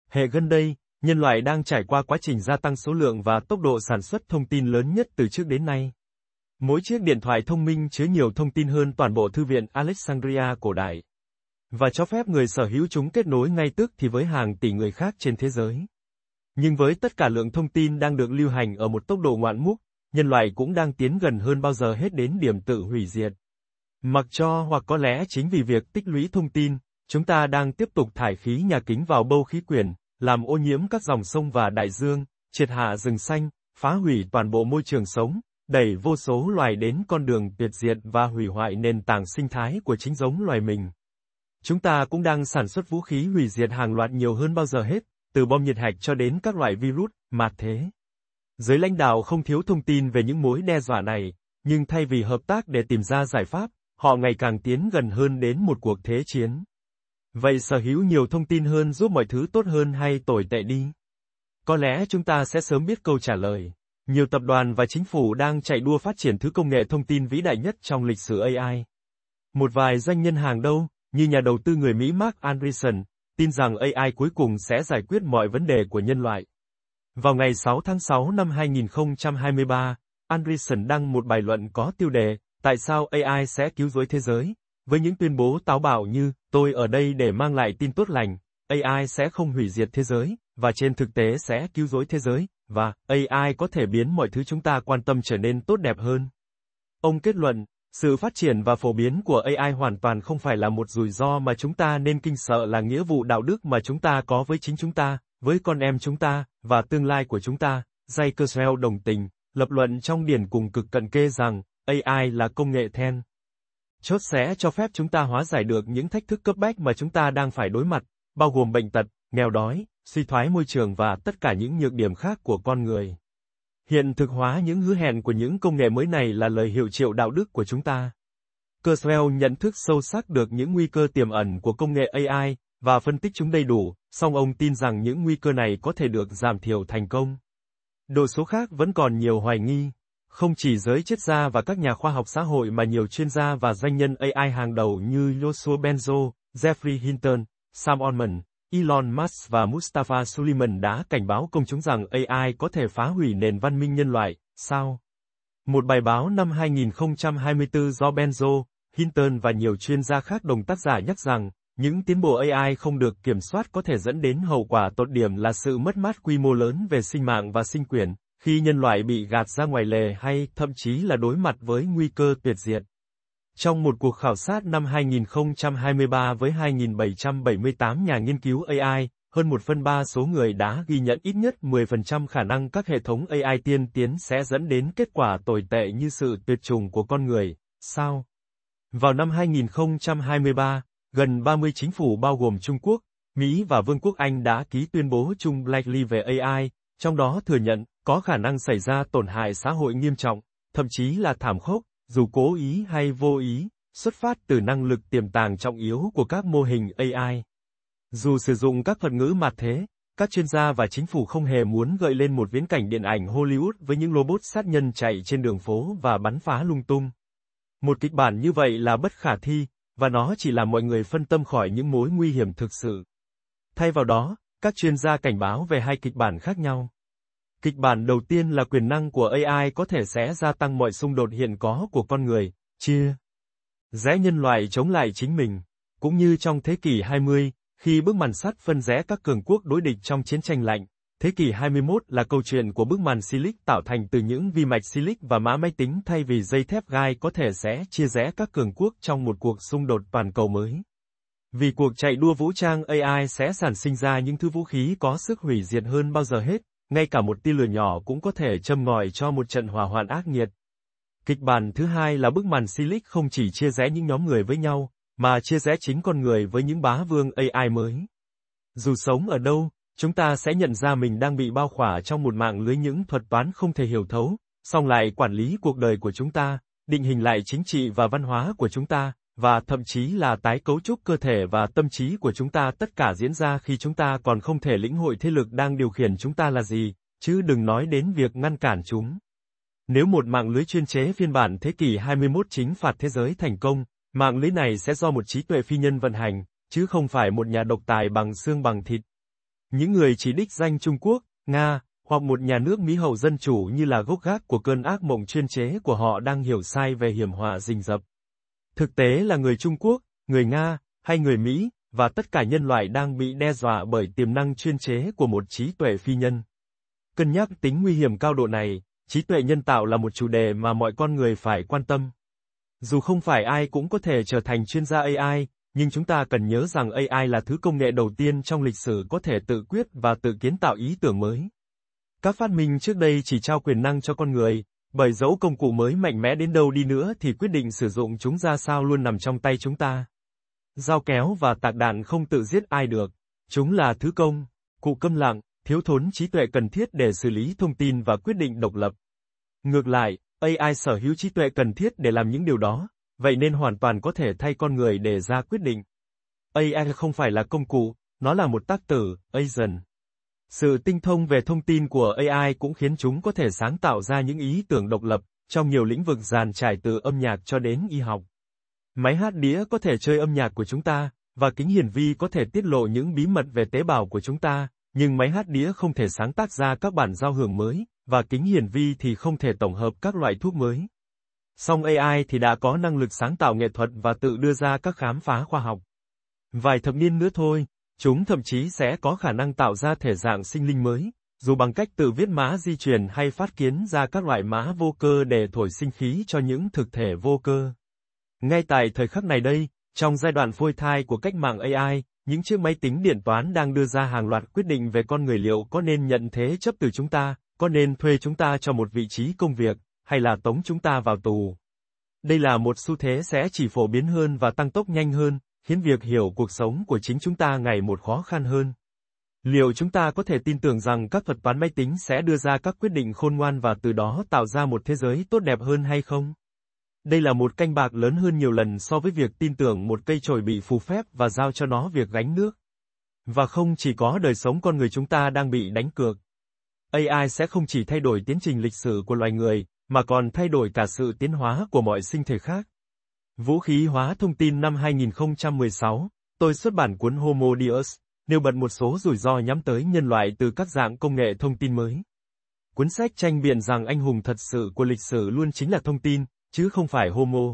Hệ gần đây, nhân loại đang trải qua quá trình gia tăng số lượng và tốc độ sản xuất thông tin lớn nhất từ trước đến nay. Mỗi chiếc điện thoại thông minh chứa nhiều thông tin hơn toàn bộ thư viện Alexandria cổ đại, và cho phép người sở hữu chúng kết nối ngay tức thì với hàng tỷ người khác trên thế giới. Nhưng với tất cả lượng thông tin đang được lưu hành ở một tốc độ ngoạn mục, nhân loại cũng đang tiến gần hơn bao giờ hết đến điểm tự hủy diệt. Mặc cho hoặc có lẽ chính vì việc tích lũy thông tin, chúng ta đang tiếp tục thải khí nhà kính vào bầu khí quyển, làm ô nhiễm các dòng sông và đại dương, triệt hạ rừng xanh, phá hủy toàn bộ môi trường sống, đẩy vô số loài đến con đường tuyệt diệt và hủy hoại nền tảng sinh thái của chính giống loài mình. Chúng ta cũng đang sản xuất vũ khí hủy diệt hàng loạt nhiều hơn bao giờ hết, từ bom nhiệt hạch cho đến các loại virus, mạt thế. Giới lãnh đạo không thiếu thông tin về những mối đe dọa này, nhưng thay vì hợp tác để tìm ra giải pháp, họ ngày càng tiến gần hơn đến một cuộc thế chiến. Vậy sở hữu nhiều thông tin hơn giúp mọi thứ tốt hơn hay tồi tệ đi? Có lẽ chúng ta sẽ sớm biết câu trả lời. Nhiều tập đoàn và chính phủ đang chạy đua phát triển thứ công nghệ thông tin vĩ đại nhất trong lịch sử a i. Một vài doanh nhân hàng đầu, như nhà đầu tư người Mỹ Mark Andreessen, tin rằng a i cuối cùng sẽ giải quyết mọi vấn đề của nhân loại. Vào ngày sáu tháng sáu năm hai nghìn không trăm hai mươi ba, Andreessen đăng một bài luận có tiêu đề, Tại sao a i sẽ cứu rỗi thế giới? Với những tuyên bố táo bạo như, tôi ở đây để mang lại tin tốt lành, a i sẽ không hủy diệt thế giới, và trên thực tế sẽ cứu rỗi thế giới, và a i có thể biến mọi thứ chúng ta quan tâm trở nên tốt đẹp hơn. Ông kết luận, sự phát triển và phổ biến của a i hoàn toàn không phải là một rủi ro mà chúng ta nên kinh sợ, là nghĩa vụ đạo đức mà chúng ta có với chính chúng ta, với con em chúng ta, và tương lai của chúng ta. Jay Kurzweil đồng tình, lập luận trong điển cùng cực cận kê rằng, a i là công nghệ then chốt sẽ cho phép chúng ta hóa giải được những thách thức cấp bách mà chúng ta đang phải đối mặt, bao gồm bệnh tật, nghèo đói, suy thoái môi trường và tất cả những nhược điểm khác của con người. Hiện thực hóa những hứa hẹn của những công nghệ mới này là lời hiệu triệu đạo đức của chúng ta. Kurzweil nhận thức sâu sắc được những nguy cơ tiềm ẩn của công nghệ a i, và phân tích chúng đầy đủ, song ông tin rằng những nguy cơ này có thể được giảm thiểu thành công. Độ số khác vẫn còn nhiều hoài nghi. Không chỉ giới triết gia và các nhà khoa học xã hội mà nhiều chuyên gia và doanh nhân a i hàng đầu như Yoshua Benzo, Jeffrey Hinton, Sam Altman, Elon Musk và Mustafa Suleyman đã cảnh báo công chúng rằng a i có thể phá hủy nền văn minh nhân loại. Sao? Một bài báo năm hai nghìn không trăm hai mươi tư do Benzo, Hinton và nhiều chuyên gia khác đồng tác giả nhắc rằng, những tiến bộ a i không được kiểm soát có thể dẫn đến hậu quả tột điểm là sự mất mát quy mô lớn về sinh mạng và sinh quyền, khi nhân loại bị gạt ra ngoài lề hay thậm chí là đối mặt với nguy cơ tuyệt diệt. Trong một cuộc khảo sát năm hai nghìn không trăm hai mươi ba với hai nghìn bảy trăm bảy mươi tám nhà nghiên cứu a i, hơn một phần ba số người đã ghi nhận ít nhất mười phần trăm khả năng các hệ thống a i tiên tiến sẽ dẫn đến kết quả tồi tệ như sự tuyệt chủng của con người. Sao? Vào năm hai nghìn không trăm hai mươi ba, gần ba mươi chính phủ bao gồm Trung Quốc, Mỹ và Vương quốc Anh đã ký tuyên bố chung Blakely về a i, trong đó thừa nhận, có khả năng xảy ra tổn hại xã hội nghiêm trọng, thậm chí là thảm khốc, dù cố ý hay vô ý, xuất phát từ năng lực tiềm tàng trọng yếu của các mô hình a i. Dù sử dụng các thuật ngữ mạt thế, các chuyên gia và chính phủ không hề muốn gợi lên một viễn cảnh điện ảnh Hollywood với những robot sát nhân chạy trên đường phố và bắn phá lung tung. Một kịch bản như vậy là bất khả thi, và nó chỉ làm mọi người phân tâm khỏi những mối nguy hiểm thực sự. Thay vào đó, các chuyên gia cảnh báo về hai kịch bản khác nhau. Kịch bản đầu tiên là quyền năng của a i có thể sẽ gia tăng mọi xung đột hiện có của con người, chia rẽ nhân loại chống lại chính mình. Cũng như trong thế kỷ hai mươi, khi bức màn sắt phân rẽ các cường quốc đối địch trong chiến tranh lạnh, thế kỷ hai mươi mốt là câu chuyện của bức màn silic tạo thành từ những vi mạch silic và mã máy tính thay vì dây thép gai có thể sẽ chia rẽ các cường quốc trong một cuộc xung đột toàn cầu mới. Vì cuộc chạy đua vũ trang a i sẽ sản sinh ra những thứ vũ khí có sức hủy diệt hơn bao giờ hết, ngay cả một tia lửa nhỏ cũng có thể châm ngòi cho một trận hỏa hoạn ác nghiệt. Kịch bản thứ hai là bức màn silic không chỉ chia rẽ những nhóm người với nhau, mà chia rẽ chính con người với những bá vương a i mới. Dù sống ở đâu, chúng ta sẽ nhận ra mình đang bị bao khỏa trong một mạng lưới những thuật toán không thể hiểu thấu, song lại quản lý cuộc đời của chúng ta, định hình lại chính trị và văn hóa của chúng ta, và thậm chí là tái cấu trúc cơ thể và tâm trí của chúng ta. Tất cả diễn ra khi chúng ta còn không thể lĩnh hội thế lực đang điều khiển chúng ta là gì, chứ đừng nói đến việc ngăn cản chúng. Nếu một mạng lưới chuyên chế phiên bản thế kỷ hai mươi mốt chính phạt thế giới thành công, mạng lưới này sẽ do một trí tuệ phi nhân vận hành, chứ không phải một nhà độc tài bằng xương bằng thịt. Những người chỉ đích danh Trung Quốc, Nga, hoặc một nhà nước Mỹ hậu dân chủ như là gốc gác của cơn ác mộng chuyên chế của họ đang hiểu sai về hiểm họa rình rập. Thực tế là người Trung Quốc, người Nga, hay người Mỹ, và tất cả nhân loại đang bị đe dọa bởi tiềm năng chuyên chế của một trí tuệ phi nhân. Cân nhắc tính nguy hiểm cao độ này, trí tuệ nhân tạo là một chủ đề mà mọi con người phải quan tâm. Dù không phải ai cũng có thể trở thành chuyên gia a i, nhưng chúng ta cần nhớ rằng a i là thứ công nghệ đầu tiên trong lịch sử có thể tự quyết và tự kiến tạo ý tưởng mới. Các phát minh trước đây chỉ trao quyền năng cho con người, bởi dẫu công cụ mới mạnh mẽ đến đâu đi nữa thì quyết định sử dụng chúng ra sao luôn nằm trong tay chúng ta. Dao kéo và tạc đạn không tự giết ai được, chúng là thứ công cụ câm lặng, thiếu thốn trí tuệ cần thiết để xử lý thông tin và quyết định độc lập. Ngược lại, a i sở hữu trí tuệ cần thiết để làm những điều đó, vậy nên hoàn toàn có thể thay con người để ra quyết định. a i không phải là công cụ, nó là một tác tử, agent. Sự tinh thông về thông tin của a i cũng khiến chúng có thể sáng tạo ra những ý tưởng độc lập, trong nhiều lĩnh vực dàn trải từ âm nhạc cho đến y học. Máy hát đĩa có thể chơi âm nhạc của chúng ta, và kính hiển vi có thể tiết lộ những bí mật về tế bào của chúng ta, nhưng máy hát đĩa không thể sáng tác ra các bản giao hưởng mới, và kính hiển vi thì không thể tổng hợp các loại thuốc mới. Song a i thì đã có năng lực sáng tạo nghệ thuật và tự đưa ra các khám phá khoa học. Vài thập niên nữa thôi, chúng thậm chí sẽ có khả năng tạo ra thể dạng sinh linh mới, dù bằng cách tự viết mã di truyền hay phát kiến ra các loại mã vô cơ để thổi sinh khí cho những thực thể vô cơ. Ngay tại thời khắc này đây, trong giai đoạn phôi thai của cách mạng a i, những chiếc máy tính điện toán đang đưa ra hàng loạt quyết định về con người liệu có nên nhận thế chấp từ chúng ta, có nên thuê chúng ta cho một vị trí công việc, hay là tống chúng ta vào tù. Đây là một xu thế sẽ chỉ phổ biến hơn và tăng tốc nhanh hơn, khiến việc hiểu cuộc sống của chính chúng ta ngày một khó khăn hơn. Liệu chúng ta có thể tin tưởng rằng các thuật toán máy tính sẽ đưa ra các quyết định khôn ngoan và từ đó tạo ra một thế giới tốt đẹp hơn hay không? Đây là một canh bạc lớn hơn nhiều lần so với việc tin tưởng một cây chổi bị phù phép và giao cho nó việc gánh nước. Và không chỉ có đời sống con người chúng ta đang bị đánh cược. a i sẽ không chỉ thay đổi tiến trình lịch sử của loài người, mà còn thay đổi cả sự tiến hóa của mọi sinh thể khác. Vũ khí hóa thông tin năm hai nghìn không trăm mười sáu, tôi xuất bản cuốn Homo Deus, nêu bật một số rủi ro nhắm tới nhân loại từ các dạng công nghệ thông tin mới. Cuốn sách tranh biện rằng anh hùng thật sự của lịch sử luôn chính là thông tin, chứ không phải Homo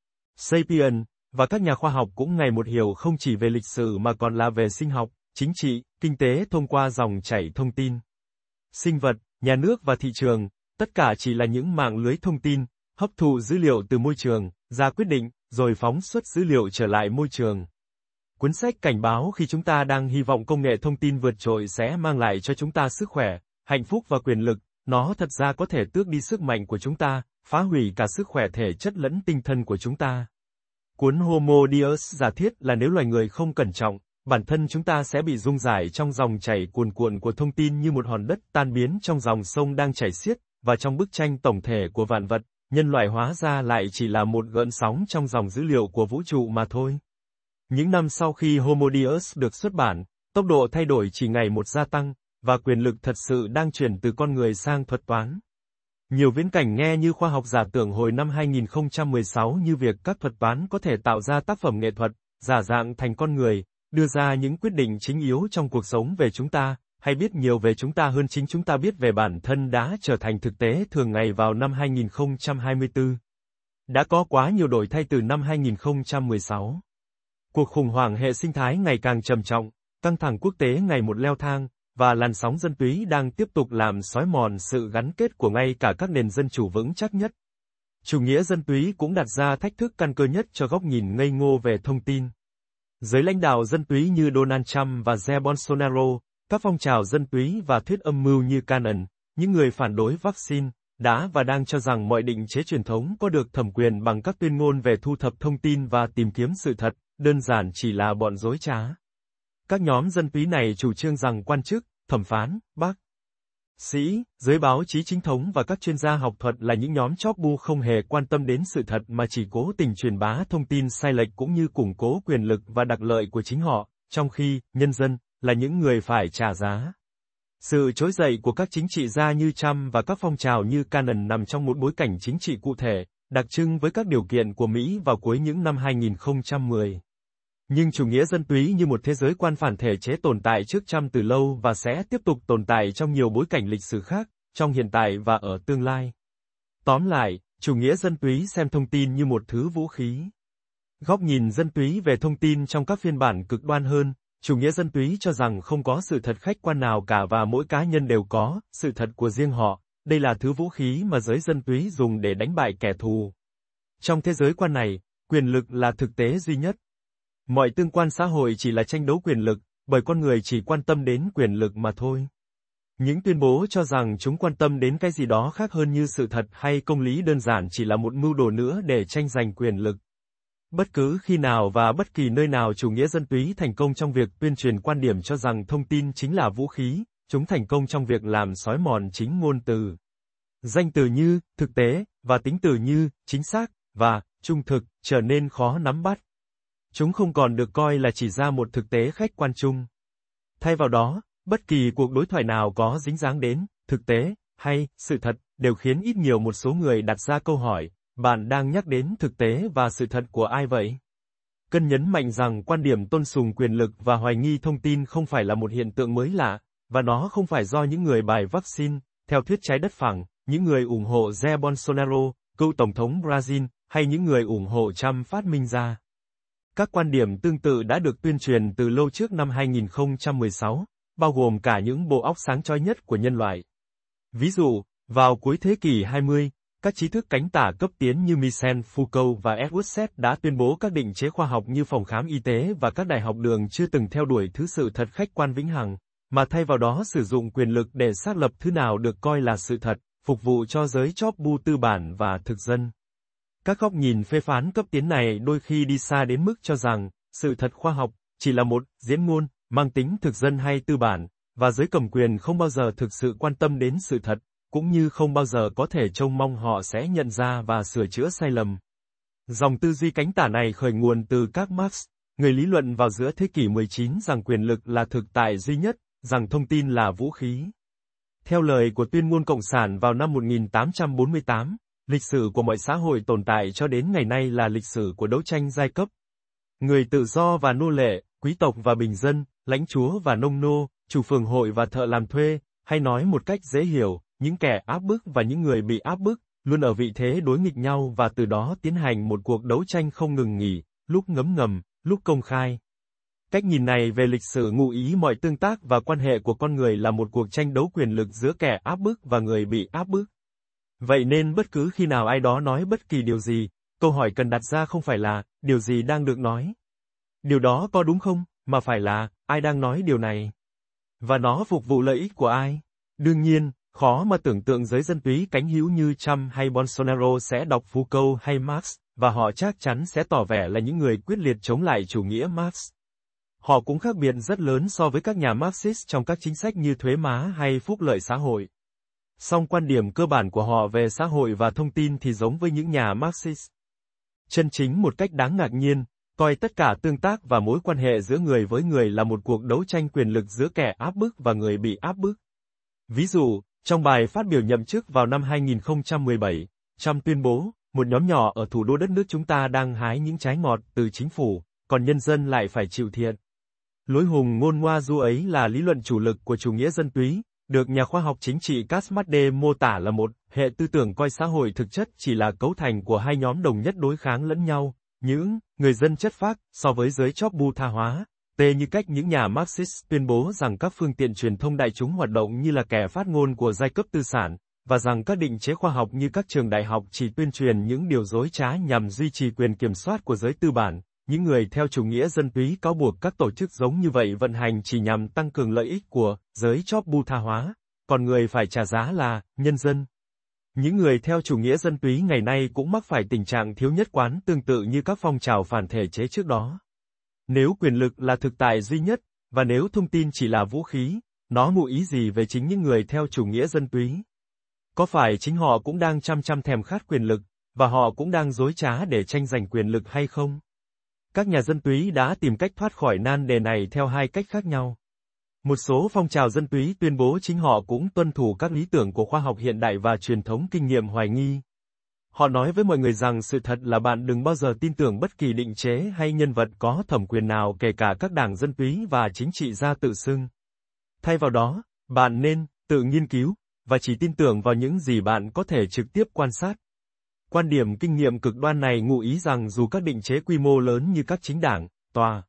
sapien, và các nhà khoa học cũng ngày một hiểu không chỉ về lịch sử mà còn là về sinh học, chính trị, kinh tế thông qua dòng chảy thông tin. Sinh vật, nhà nước và thị trường, tất cả chỉ là những mạng lưới thông tin, hấp thụ dữ liệu từ môi trường, ra quyết định, rồi phóng xuất dữ liệu trở lại môi trường. Cuốn sách cảnh báo khi chúng ta đang hy vọng công nghệ thông tin vượt trội sẽ mang lại cho chúng ta sức khỏe, hạnh phúc và quyền lực, nó thật ra có thể tước đi sức mạnh của chúng ta, phá hủy cả sức khỏe thể chất lẫn tinh thần của chúng ta. Cuốn Homo Deus giả thiết là nếu loài người không cẩn trọng, bản thân chúng ta sẽ bị rung rải trong dòng chảy cuồn cuộn của thông tin như một hòn đất tan biến trong dòng sông đang chảy xiết, và trong bức tranh tổng thể của vạn vật, nhân loại hóa ra lại chỉ là một gợn sóng trong dòng dữ liệu của vũ trụ mà thôi. Những năm sau khi Homo Deus được xuất bản, tốc độ thay đổi chỉ ngày một gia tăng, và quyền lực thật sự đang chuyển từ con người sang thuật toán. Nhiều viễn cảnh nghe như khoa học giả tưởng hồi năm hai nghìn không trăm mười sáu như việc các thuật toán có thể tạo ra tác phẩm nghệ thuật, giả dạng thành con người, đưa ra những quyết định chính yếu trong cuộc sống về chúng ta, hay biết nhiều về chúng ta hơn chính chúng ta biết về bản thân đã trở thành thực tế thường ngày vào năm hai nghìn không trăm hai mươi tư. Đã có quá nhiều đổi thay từ năm hai nghìn không trăm mười sáu. Cuộc khủng hoảng hệ sinh thái ngày càng trầm trọng, căng thẳng quốc tế ngày một leo thang, và làn sóng dân túy đang tiếp tục làm xói mòn sự gắn kết của ngay cả các nền dân chủ vững chắc nhất. Chủ nghĩa dân túy cũng đặt ra thách thức căn cơ nhất cho góc nhìn ngây ngô về thông tin. Giới lãnh đạo dân túy như Donald Trump và Jair Bolsonaro, các phong trào dân túy và thuyết âm mưu như Canon, những người phản đối vaccine, đã và đang cho rằng mọi định chế truyền thống có được thẩm quyền bằng các tuyên ngôn về thu thập thông tin và tìm kiếm sự thật, đơn giản chỉ là bọn dối trá. Các nhóm dân túy này chủ trương rằng quan chức, thẩm phán, bác sĩ, giới báo chí chính thống và các chuyên gia học thuật là những nhóm chóp bu không hề quan tâm đến sự thật mà chỉ cố tình truyền bá thông tin sai lệch cũng như củng cố quyền lực và đặc lợi của chính họ, trong khi nhân dân là những người phải trả giá. Sự trỗi dậy của các chính trị gia như Trump và các phong trào như Canon nằm trong một bối cảnh chính trị cụ thể, đặc trưng với các điều kiện của Mỹ vào cuối những năm hai nghìn không trăm mười. Nhưng chủ nghĩa dân túy như một thế giới quan phản thể chế tồn tại trước trăm từ lâu và sẽ tiếp tục tồn tại trong nhiều bối cảnh lịch sử khác, trong hiện tại và ở tương lai. Tóm lại, chủ nghĩa dân túy xem thông tin như một thứ vũ khí. Góc nhìn dân túy về thông tin trong các phiên bản cực đoan hơn, chủ nghĩa dân túy cho rằng không có sự thật khách quan nào cả và mỗi cá nhân đều có sự thật của riêng họ, đây là thứ vũ khí mà giới dân túy dùng để đánh bại kẻ thù. Trong thế giới quan này, quyền lực là thực tế duy nhất. Mọi tương quan xã hội chỉ là tranh đấu quyền lực, bởi con người chỉ quan tâm đến quyền lực mà thôi. Những tuyên bố cho rằng chúng quan tâm đến cái gì đó khác hơn như sự thật hay công lý đơn giản chỉ là một mưu đồ nữa để tranh giành quyền lực. Bất cứ khi nào và bất kỳ nơi nào chủ nghĩa dân túy thành công trong việc tuyên truyền quan điểm cho rằng thông tin chính là vũ khí, chúng thành công trong việc làm xói mòn chính ngôn từ. Danh từ như thực tế và tính từ như chính xác và trung thực trở nên khó nắm bắt. Chúng không còn được coi là chỉ ra một thực tế khách quan chung. Thay vào đó, bất kỳ cuộc đối thoại nào có dính dáng đến thực tế hay sự thật đều khiến ít nhiều một số người đặt ra câu hỏi, bạn đang nhắc đến thực tế và sự thật của ai vậy? Cần nhấn mạnh rằng quan điểm tôn sùng quyền lực và hoài nghi thông tin không phải là một hiện tượng mới lạ, và nó không phải do những người bài vaccine, theo thuyết trái đất phẳng, những người ủng hộ Jair Bolsonaro, cựu tổng thống Brazil, hay những người ủng hộ Trump phát minh ra. Các quan điểm tương tự đã được tuyên truyền từ lâu trước năm hai nghìn không trăm mười sáu, bao gồm cả những bộ óc sáng chói nhất của nhân loại. Ví dụ, vào cuối thế kỷ hai mươi, các trí thức cánh tả cấp tiến như Michel Foucault và Edward Said đã tuyên bố các định chế khoa học như phòng khám y tế và các đại học đường chưa từng theo đuổi thứ sự thật khách quan vĩnh hằng, mà thay vào đó sử dụng quyền lực để xác lập thứ nào được coi là sự thật, phục vụ cho giới chóp bu tư bản và thực dân. Các góc nhìn phê phán cấp tiến này đôi khi đi xa đến mức cho rằng, sự thật khoa học chỉ là một diễn ngôn mang tính thực dân hay tư bản, và giới cầm quyền không bao giờ thực sự quan tâm đến sự thật, cũng như không bao giờ có thể trông mong họ sẽ nhận ra và sửa chữa sai lầm. Dòng tư duy cánh tả này khởi nguồn từ các Marx, người lý luận vào giữa thế kỷ mười chín rằng quyền lực là thực tại duy nhất, rằng thông tin là vũ khí. Theo lời của tuyên ngôn Cộng sản vào năm một nghìn tám trăm bốn mươi tám, lịch sử của mọi xã hội tồn tại cho đến ngày nay là lịch sử của đấu tranh giai cấp. Người tự do và nô lệ, quý tộc và bình dân, lãnh chúa và nông nô, chủ phường hội và thợ làm thuê, hay nói một cách dễ hiểu, những kẻ áp bức và những người bị áp bức, luôn ở vị thế đối nghịch nhau và từ đó tiến hành một cuộc đấu tranh không ngừng nghỉ, lúc ngấm ngầm, lúc công khai. Cách nhìn này về lịch sử ngụ ý mọi tương tác và quan hệ của con người là một cuộc tranh đấu quyền lực giữa kẻ áp bức và người bị áp bức. Vậy nên bất cứ khi nào ai đó nói bất kỳ điều gì, câu hỏi cần đặt ra không phải là, điều gì đang được nói? Điều đó có đúng không, mà phải là, ai đang nói điều này? Và nó phục vụ lợi ích của ai? Đương nhiên, khó mà tưởng tượng giới dân túy cánh hữu như Trump hay Bolsonaro sẽ đọc Foucault hay Marx, và họ chắc chắn sẽ tỏ vẻ là những người quyết liệt chống lại chủ nghĩa Marx. Họ cũng khác biệt rất lớn so với các nhà Marxist trong các chính sách như thuế má hay phúc lợi xã hội. Song quan điểm cơ bản của họ về xã hội và thông tin thì giống với những nhà Marxist. Chân chính một cách đáng ngạc nhiên, coi tất cả tương tác và mối quan hệ giữa người với người là một cuộc đấu tranh quyền lực giữa kẻ áp bức và người bị áp bức. Ví dụ, trong bài phát biểu nhậm chức vào năm hai nghìn không trăm mười bảy, Trump tuyên bố, một nhóm nhỏ ở thủ đô đất nước chúng ta đang hái những trái ngọt từ chính phủ, còn nhân dân lại phải chịu thiệt. Lối hùng ngôn ngoa du ấy là lý luận chủ lực của chủ nghĩa dân túy, được nhà khoa học chính trị Casmade mô tả là một hệ tư tưởng coi xã hội thực chất chỉ là cấu thành của hai nhóm đồng nhất đối kháng lẫn nhau, những người dân chất phác so với giới chóp bu tha hóa. T như cách những nhà Marxist tuyên bố rằng các phương tiện truyền thông đại chúng hoạt động như là kẻ phát ngôn của giai cấp tư sản, và rằng các định chế khoa học như các trường đại học chỉ tuyên truyền những điều dối trá nhằm duy trì quyền kiểm soát của giới tư bản. Những người theo chủ nghĩa dân túy cáo buộc các tổ chức giống như vậy vận hành chỉ nhằm tăng cường lợi ích của giới chóp bu tha hóa, còn người phải trả giá là nhân dân. Những người theo chủ nghĩa dân túy ngày nay cũng mắc phải tình trạng thiếu nhất quán tương tự như các phong trào phản thể chế trước đó. Nếu quyền lực là thực tại duy nhất, và nếu thông tin chỉ là vũ khí, nó ngụ ý gì về chính những người theo chủ nghĩa dân túy? Có phải chính họ cũng đang chăm chăm thèm khát quyền lực, và họ cũng đang dối trá để tranh giành quyền lực hay không? Các nhà dân túy đã tìm cách thoát khỏi nan đề này theo hai cách khác nhau. Một số phong trào dân túy tuyên bố chính họ cũng tuân thủ các lý tưởng của khoa học hiện đại và truyền thống kinh nghiệm hoài nghi. Họ nói với mọi người rằng sự thật là bạn đừng bao giờ tin tưởng bất kỳ định chế hay nhân vật có thẩm quyền nào, kể cả các đảng dân túy và chính trị gia tự xưng. Thay vào đó, bạn nên tự nghiên cứu và chỉ tin tưởng vào những gì bạn có thể trực tiếp quan sát. Quan điểm kinh nghiệm cực đoan này ngụ ý rằng dù các định chế quy mô lớn như các chính đảng, tòa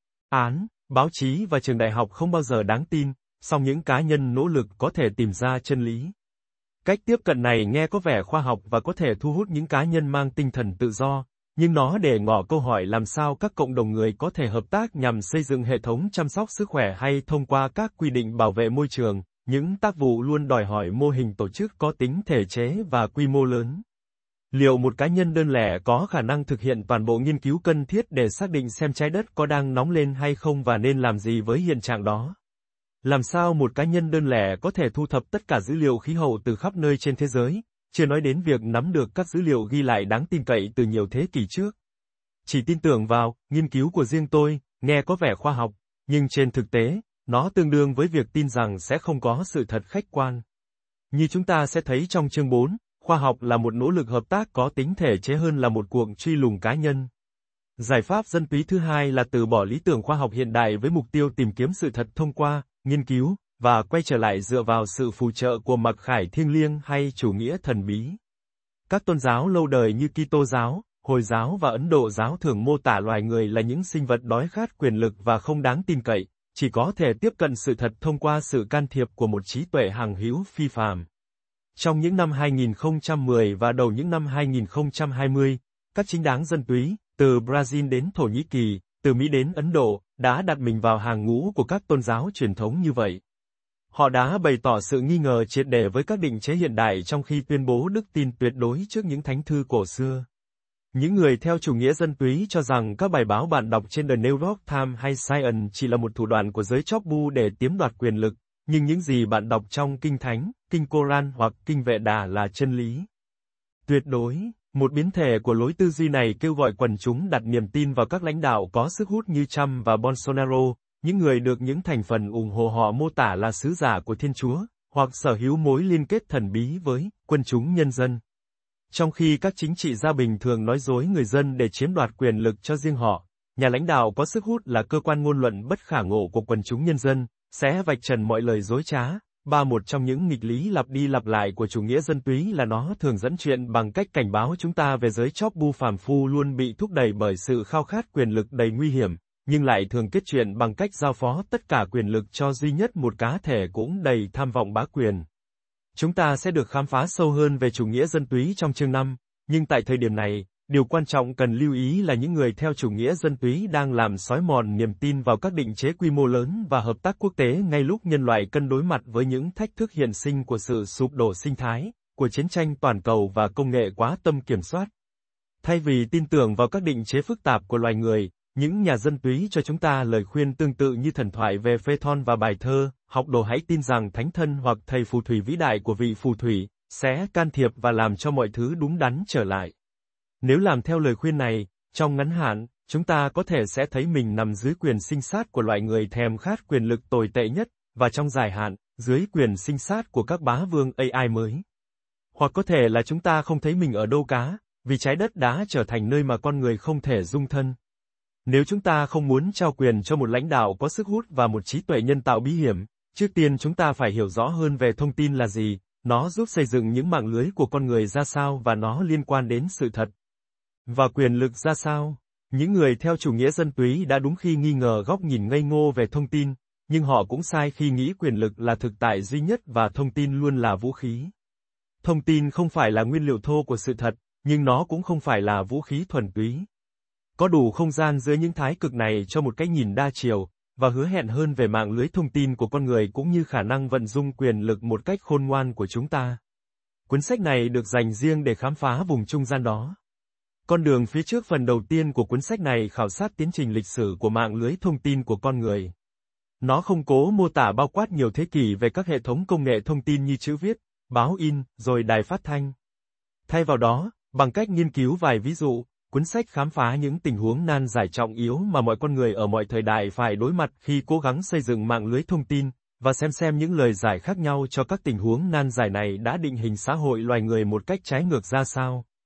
án, báo chí và trường đại học không bao giờ đáng tin, song những cá nhân nỗ lực có thể tìm ra chân lý. Cách tiếp cận này nghe có vẻ khoa học và có thể thu hút những cá nhân mang tinh thần tự do, nhưng nó để ngỏ câu hỏi làm sao các cộng đồng người có thể hợp tác nhằm xây dựng hệ thống chăm sóc sức khỏe hay thông qua các quy định bảo vệ môi trường, những tác vụ luôn đòi hỏi mô hình tổ chức có tính thể chế và quy mô lớn. Liệu một cá nhân đơn lẻ có khả năng thực hiện toàn bộ nghiên cứu cần thiết để xác định xem trái đất có đang nóng lên hay không và nên làm gì với hiện trạng đó? Làm sao một cá nhân đơn lẻ có thể thu thập tất cả dữ liệu khí hậu từ khắp nơi trên thế giới, chưa nói đến việc nắm được các dữ liệu ghi lại đáng tin cậy từ nhiều thế kỷ trước? Chỉ tin tưởng vào nghiên cứu của riêng tôi, nghe có vẻ khoa học, nhưng trên thực tế, nó tương đương với việc tin rằng sẽ không có sự thật khách quan. Như chúng ta sẽ thấy trong chương bốn, khoa học là một nỗ lực hợp tác có tính thể chế hơn là một cuộc truy lùng cá nhân. Giải pháp dân túy thứ hai là từ bỏ lý tưởng khoa học hiện đại với mục tiêu tìm kiếm sự thật thông qua nghiên cứu, và quay trở lại dựa vào sự phù trợ của mặc khải thiêng liêng hay chủ nghĩa thần bí. Các tôn giáo lâu đời như Kitô giáo, Hồi giáo và Ấn Độ giáo thường mô tả loài người là những sinh vật đói khát quyền lực và không đáng tin cậy, chỉ có thể tiếp cận sự thật thông qua sự can thiệp của một trí tuệ hằng hữu phi phàm. Trong những năm hai nghìn không trăm mười và đầu những năm hai nghìn không trăm hai mươi, các chính đảng dân túy, từ Brazil đến Thổ Nhĩ Kỳ, từ Mỹ đến Ấn Độ, đã đặt mình vào hàng ngũ của các tôn giáo truyền thống như vậy. Họ đã bày tỏ sự nghi ngờ triệt để với các định chế hiện đại trong khi tuyên bố đức tin tuyệt đối trước những thánh thư cổ xưa. Những người theo chủ nghĩa dân túy cho rằng các bài báo bạn đọc trên The New York Times hay Science chỉ là một thủ đoạn của giới chóp bu để chiếm đoạt quyền lực, nhưng những gì bạn đọc trong Kinh Thánh, Kinh Koran hoặc Kinh Vệ Đà là chân lý tuyệt đối. Một biến thể của lối tư duy này kêu gọi quần chúng đặt niềm tin vào các lãnh đạo có sức hút như Trump và Bolsonaro, những người được những thành phần ủng hộ họ mô tả là sứ giả của Thiên Chúa, hoặc sở hữu mối liên kết thần bí với quần chúng nhân dân. Trong khi các chính trị gia bình thường nói dối người dân để chiếm đoạt quyền lực cho riêng họ, nhà lãnh đạo có sức hút là cơ quan ngôn luận bất khả ngộ của quần chúng nhân dân, sẽ vạch trần mọi lời dối trá. Ba Một trong những nghịch lý lặp đi lặp lại của chủ nghĩa dân túy là nó thường dẫn chuyện bằng cách cảnh báo chúng ta về giới chóp bu phàm phu luôn bị thúc đẩy bởi sự khao khát quyền lực đầy nguy hiểm, nhưng lại thường kết chuyện bằng cách giao phó tất cả quyền lực cho duy nhất một cá thể cũng đầy tham vọng bá quyền. Chúng ta sẽ được khám phá sâu hơn về chủ nghĩa dân túy trong chương năm, nhưng tại thời điểm này, điều quan trọng cần lưu ý là những người theo chủ nghĩa dân túy đang làm xói mòn niềm tin vào các định chế quy mô lớn và hợp tác quốc tế ngay lúc nhân loại cân đối mặt với những thách thức hiện sinh của sự sụp đổ sinh thái, của chiến tranh toàn cầu và công nghệ quá tâm kiểm soát. Thay vì tin tưởng vào các định chế phức tạp của loài người, những nhà dân túy cho chúng ta lời khuyên tương tự như thần thoại về Phaethon và bài thơ, học đồ hãy tin rằng thánh thân hoặc thầy phù thủy vĩ đại của vị phù thủy, sẽ can thiệp và làm cho mọi thứ đúng đắn trở lại. Nếu làm theo lời khuyên này, trong ngắn hạn, chúng ta có thể sẽ thấy mình nằm dưới quyền sinh sát của loại người thèm khát quyền lực tồi tệ nhất, và trong dài hạn, dưới quyền sinh sát của các bá vương a i mới. Hoặc có thể là chúng ta không thấy mình ở đâu cá, vì trái đất đã trở thành nơi mà con người không thể dung thân. Nếu chúng ta không muốn trao quyền cho một lãnh đạo có sức hút và một trí tuệ nhân tạo bí hiểm, trước tiên chúng ta phải hiểu rõ hơn về thông tin là gì, nó giúp xây dựng những mạng lưới của con người ra sao và nó liên quan đến sự thật và quyền lực ra sao. Những người theo chủ nghĩa dân túy đã đúng khi nghi ngờ góc nhìn ngây ngô về thông tin, nhưng họ cũng sai khi nghĩ quyền lực là thực tại duy nhất và thông tin luôn là vũ khí. Thông tin không phải là nguyên liệu thô của sự thật, nhưng nó cũng không phải là vũ khí thuần túy. Có đủ không gian giữa những thái cực này cho một cái nhìn đa chiều, và hứa hẹn hơn về mạng lưới thông tin của con người cũng như khả năng vận dụng quyền lực một cách khôn ngoan của chúng ta. Cuốn sách này được dành riêng để khám phá vùng trung gian đó. Con đường phía trước phần đầu tiên của cuốn sách này khảo sát tiến trình lịch sử của mạng lưới thông tin của con người. Nó không cố mô tả bao quát nhiều thế kỷ về các hệ thống công nghệ thông tin như chữ viết, báo in, rồi đài phát thanh. Thay vào đó, bằng cách nghiên cứu vài ví dụ, cuốn sách khám phá những tình huống nan giải trọng yếu mà mọi con người ở mọi thời đại phải đối mặt khi cố gắng xây dựng mạng lưới thông tin, và xem xem những lời giải khác nhau cho các tình huống nan giải này đã định hình xã hội loài người một cách trái ngược ra sao.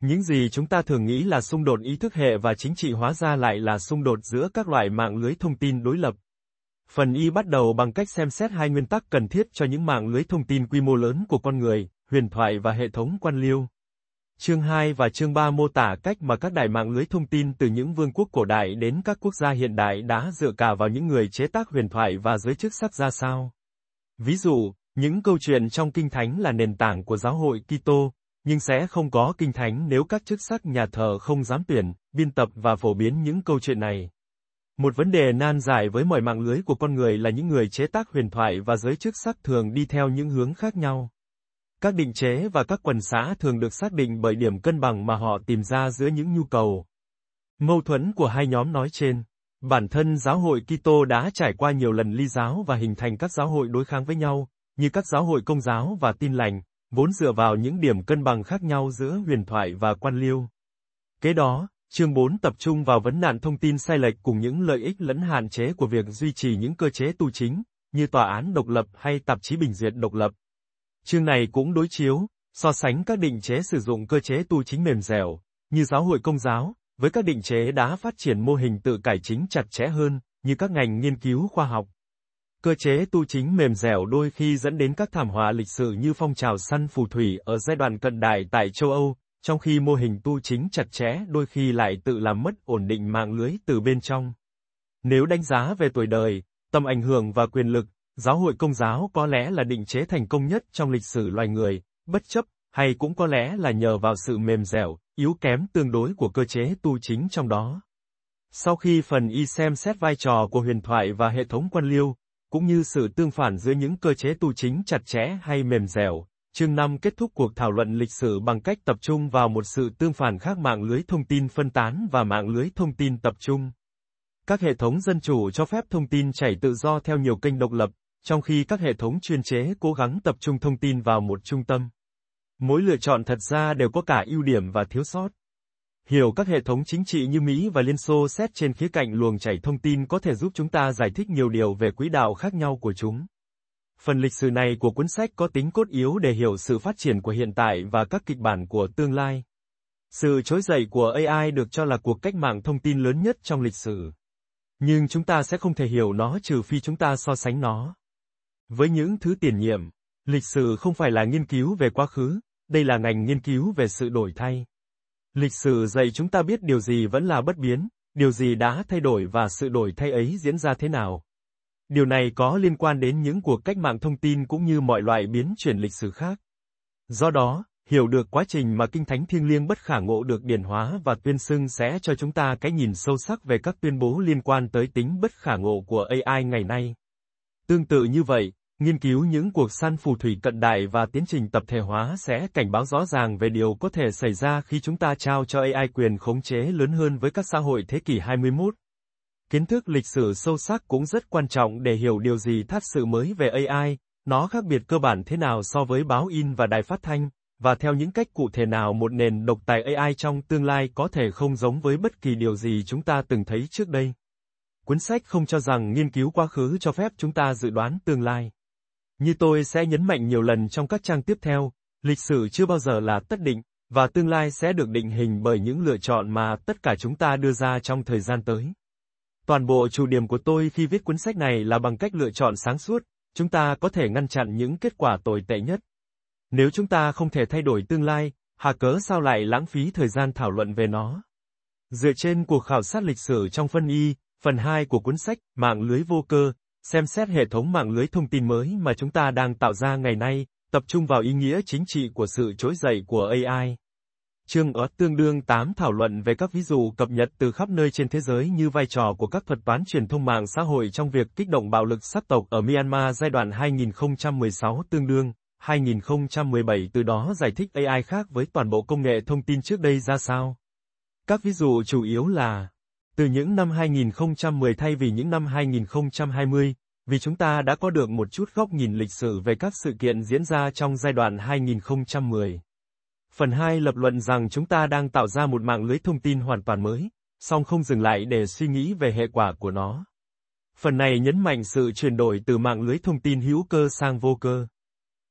Những gì chúng ta thường nghĩ là xung đột ý thức hệ và chính trị hóa ra lại là xung đột giữa các loại mạng lưới thông tin đối lập. Phần Y bắt đầu bằng cách xem xét hai nguyên tắc cần thiết cho những mạng lưới thông tin quy mô lớn của con người, huyền thoại và hệ thống quan liêu. Chương hai và chương ba mô tả cách mà các đại mạng lưới thông tin từ những vương quốc cổ đại đến các quốc gia hiện đại đã dựa cả vào những người chế tác huyền thoại và giới chức sắc ra sao. Ví dụ, những câu chuyện trong Kinh Thánh là nền tảng của giáo hội Kitô, nhưng sẽ không có Kinh Thánh nếu các chức sắc nhà thờ không dám tuyển, biên tập và phổ biến những câu chuyện này. Một vấn đề nan giải với mọi mạng lưới của con người là những người chế tác huyền thoại và giới chức sắc thường đi theo những hướng khác nhau. Các định chế và các quần xã thường được xác định bởi điểm cân bằng mà họ tìm ra giữa những nhu cầu. Mâu thuẫn của hai nhóm nói trên. Bản thân giáo hội Kitô đã trải qua nhiều lần ly giáo và hình thành các giáo hội đối kháng với nhau, như các giáo hội Công giáo và Tin lành, vốn dựa vào những điểm cân bằng khác nhau giữa huyền thoại và quan liêu. Kế đó, chương bốn tập trung vào vấn nạn thông tin sai lệch cùng những lợi ích lẫn hạn chế của việc duy trì những cơ chế tu chính, như tòa án độc lập hay tạp chí bình duyệt độc lập. Chương này cũng đối chiếu, so sánh các định chế sử dụng cơ chế tu chính mềm dẻo, như giáo hội Công giáo, với các định chế đã phát triển mô hình tự cải chính chặt chẽ hơn, như các ngành nghiên cứu khoa học. Cơ chế tu chính mềm dẻo đôi khi dẫn đến các thảm họa lịch sử như phong trào săn phù thủy ở giai đoạn cận đại tại châu Âu, trong khi mô hình tu chính chặt chẽ đôi khi lại tự làm mất ổn định mạng lưới từ bên trong. Nếu đánh giá về tuổi đời, tầm ảnh hưởng và quyền lực, giáo hội Công giáo có lẽ là định chế thành công nhất trong lịch sử loài người, bất chấp, hay cũng có lẽ là nhờ vào sự mềm dẻo, yếu kém tương đối của cơ chế tu chính trong đó. Sau khi phần Y xem xét vai trò của huyền thoại và hệ thống quan liêu, cũng như sự tương phản giữa những cơ chế tu chính chặt chẽ hay mềm dẻo, chương năm kết thúc cuộc thảo luận lịch sử bằng cách tập trung vào một sự tương phản khác: mạng lưới thông tin phân tán và mạng lưới thông tin tập trung. Các hệ thống dân chủ cho phép thông tin chảy tự do theo nhiều kênh độc lập, trong khi các hệ thống chuyên chế cố gắng tập trung thông tin vào một trung tâm. Mỗi lựa chọn thật ra đều có cả ưu điểm và thiếu sót. Hiểu các hệ thống chính trị như Mỹ và Liên Xô xét trên khía cạnh luồng chảy thông tin có thể giúp chúng ta giải thích nhiều điều về quỹ đạo khác nhau của chúng. Phần lịch sử này của cuốn sách có tính cốt yếu để hiểu sự phát triển của hiện tại và các kịch bản của tương lai. Sự trỗi dậy của a i được cho là cuộc cách mạng thông tin lớn nhất trong lịch sử. Nhưng chúng ta sẽ không thể hiểu nó trừ phi chúng ta so sánh nó với những thứ tiền nhiệm. Lịch sử không phải là nghiên cứu về quá khứ, đây là ngành nghiên cứu về sự đổi thay. Lịch sử dạy chúng ta biết điều gì vẫn là bất biến, điều gì đã thay đổi và sự đổi thay ấy diễn ra thế nào. Điều này có liên quan đến những cuộc cách mạng thông tin cũng như mọi loại biến chuyển lịch sử khác. Do đó, hiểu được quá trình mà Kinh Thánh thiêng liêng bất khả ngộ được điển hóa và tuyên xưng sẽ cho chúng ta cái nhìn sâu sắc về các tuyên bố liên quan tới tính bất khả ngộ của a i ngày nay. Tương tự như vậy, nghiên cứu những cuộc săn phù thủy cận đại và tiến trình tập thể hóa sẽ cảnh báo rõ ràng về điều có thể xảy ra khi chúng ta trao cho a i quyền khống chế lớn hơn với các xã hội thế kỷ hai mươi mốt. Kiến thức lịch sử sâu sắc cũng rất quan trọng để hiểu điều gì thật sự mới về a i, nó khác biệt cơ bản thế nào so với báo in và đài phát thanh, và theo những cách cụ thể nào một nền độc tài a i trong tương lai có thể không giống với bất kỳ điều gì chúng ta từng thấy trước đây. Cuốn sách không cho rằng nghiên cứu quá khứ cho phép chúng ta dự đoán tương lai. Như tôi sẽ nhấn mạnh nhiều lần trong các trang tiếp theo, lịch sử chưa bao giờ là tất định, và tương lai sẽ được định hình bởi những lựa chọn mà tất cả chúng ta đưa ra trong thời gian tới. Toàn bộ chủ điểm của tôi khi viết cuốn sách này là bằng cách lựa chọn sáng suốt, chúng ta có thể ngăn chặn những kết quả tồi tệ nhất. Nếu chúng ta không thể thay đổi tương lai, hà cớ sao lại lãng phí thời gian thảo luận về nó? Dựa trên cuộc khảo sát lịch sử trong phân Y, phần hai của cuốn sách, Mạng lưới vô cơ, xem xét hệ thống mạng lưới thông tin mới mà chúng ta đang tạo ra ngày nay, tập trung vào ý nghĩa chính trị của sự trỗi dậy của a i. Chương ở tương đương tám thảo luận về các ví dụ cập nhật từ khắp nơi trên thế giới như vai trò của các thuật toán truyền thông mạng xã hội trong việc kích động bạo lực sắc tộc ở Myanmar giai đoạn hai nghìn không trăm mười sáu tương đương hai nghìn không trăm mười bảy, từ đó giải thích a i khác với toàn bộ công nghệ thông tin trước đây ra sao. Các ví dụ chủ yếu là từ những năm hai nghìn không trăm mười thay vì những năm hai nghìn không trăm hai mươi, vì chúng ta đã có được một chút góc nhìn lịch sử về các sự kiện diễn ra trong giai đoạn hai nghìn không trăm mười. Phần hai lập luận rằng chúng ta đang tạo ra một mạng lưới thông tin hoàn toàn mới, song không dừng lại để suy nghĩ về hệ quả của nó. Phần này nhấn mạnh sự chuyển đổi từ mạng lưới thông tin hữu cơ sang vô cơ.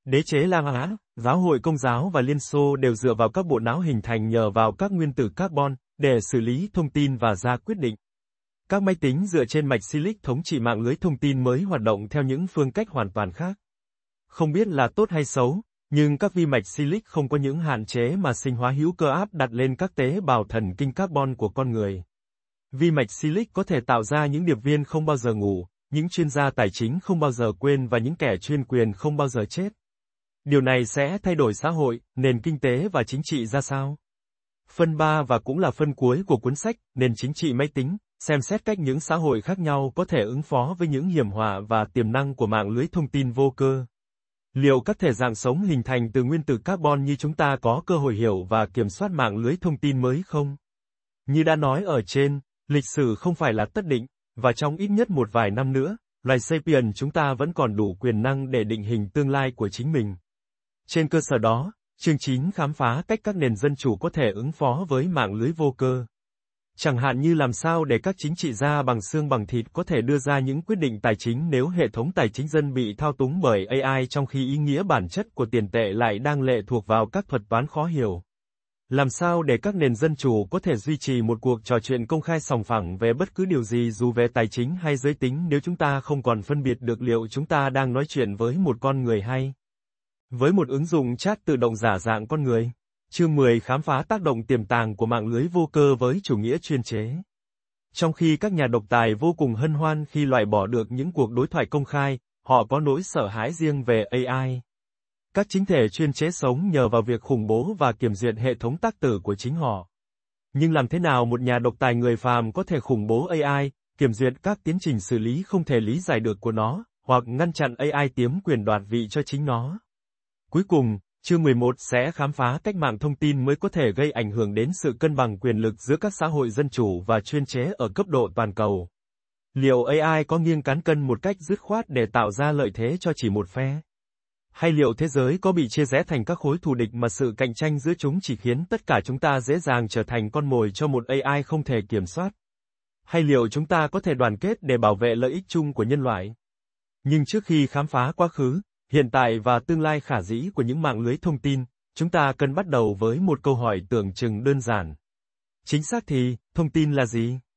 Đế chế La Mã, giáo hội Công giáo và Liên Xô đều dựa vào các bộ não hình thành nhờ vào các nguyên tử carbon để xử lý thông tin và ra quyết định. Các máy tính dựa trên mạch Silic thống trị mạng lưới thông tin mới hoạt động theo những phương cách hoàn toàn khác. Không biết là tốt hay xấu, nhưng các vi mạch Silic không có những hạn chế mà sinh hóa hữu cơ áp đặt lên các tế bào thần kinh carbon của con người. Vi mạch Silic có thể tạo ra những điệp viên không bao giờ ngủ, những chuyên gia tài chính không bao giờ quên và những kẻ chuyên quyền không bao giờ chết. Điều này sẽ thay đổi xã hội, nền kinh tế và chính trị ra sao? Phần ba và cũng là phần cuối của cuốn sách, Nền chính trị máy tính, xem xét cách những xã hội khác nhau có thể ứng phó với những hiểm họa và tiềm năng của mạng lưới thông tin vô cơ. Liệu các thể dạng sống hình thành từ nguyên tử carbon như chúng ta có cơ hội hiểu và kiểm soát mạng lưới thông tin mới không? Như đã nói ở trên, lịch sử không phải là tất định, và trong ít nhất một vài năm nữa, loài sapien chúng ta vẫn còn đủ quyền năng để định hình tương lai của chính mình. Trên cơ sở đó, chương chín khám phá cách các nền dân chủ có thể ứng phó với mạng lưới vô cơ. Chẳng hạn như làm sao để các chính trị gia bằng xương bằng thịt có thể đưa ra những quyết định tài chính nếu hệ thống tài chính dân bị thao túng bởi a i trong khi ý nghĩa bản chất của tiền tệ lại đang lệ thuộc vào các thuật toán khó hiểu. Làm sao để các nền dân chủ có thể duy trì một cuộc trò chuyện công khai sòng phẳng về bất cứ điều gì dù về tài chính hay giới tính nếu chúng ta không còn phân biệt được liệu chúng ta đang nói chuyện với một con người hay với một ứng dụng chat tự động giả dạng con người. Chương mười khám phá tác động tiềm tàng của mạng lưới vô cơ với chủ nghĩa chuyên chế. Trong khi các nhà độc tài vô cùng hân hoan khi loại bỏ được những cuộc đối thoại công khai, họ có nỗi sợ hãi riêng về a i. Các chính thể chuyên chế sống nhờ vào việc khủng bố và kiểm duyệt hệ thống tác tử của chính họ. Nhưng làm thế nào một nhà độc tài người phàm có thể khủng bố a i, kiểm duyệt các tiến trình xử lý không thể lý giải được của nó, hoặc ngăn chặn a i tiếm quyền đoạt vị cho chính nó? Cuối cùng, chương mười một sẽ khám phá cách mạng thông tin mới có thể gây ảnh hưởng đến sự cân bằng quyền lực giữa các xã hội dân chủ và chuyên chế ở cấp độ toàn cầu. Liệu a i có nghiêng cán cân một cách dứt khoát để tạo ra lợi thế cho chỉ một phe? Hay liệu thế giới có bị chia rẽ thành các khối thù địch mà sự cạnh tranh giữa chúng chỉ khiến tất cả chúng ta dễ dàng trở thành con mồi cho một a i không thể kiểm soát? Hay liệu chúng ta có thể đoàn kết để bảo vệ lợi ích chung của nhân loại? Nhưng trước khi khám phá quá khứ, hiện tại và tương lai khả dĩ của những mạng lưới thông tin, chúng ta cần bắt đầu với một câu hỏi tưởng chừng đơn giản. Chính xác thì, thông tin là gì?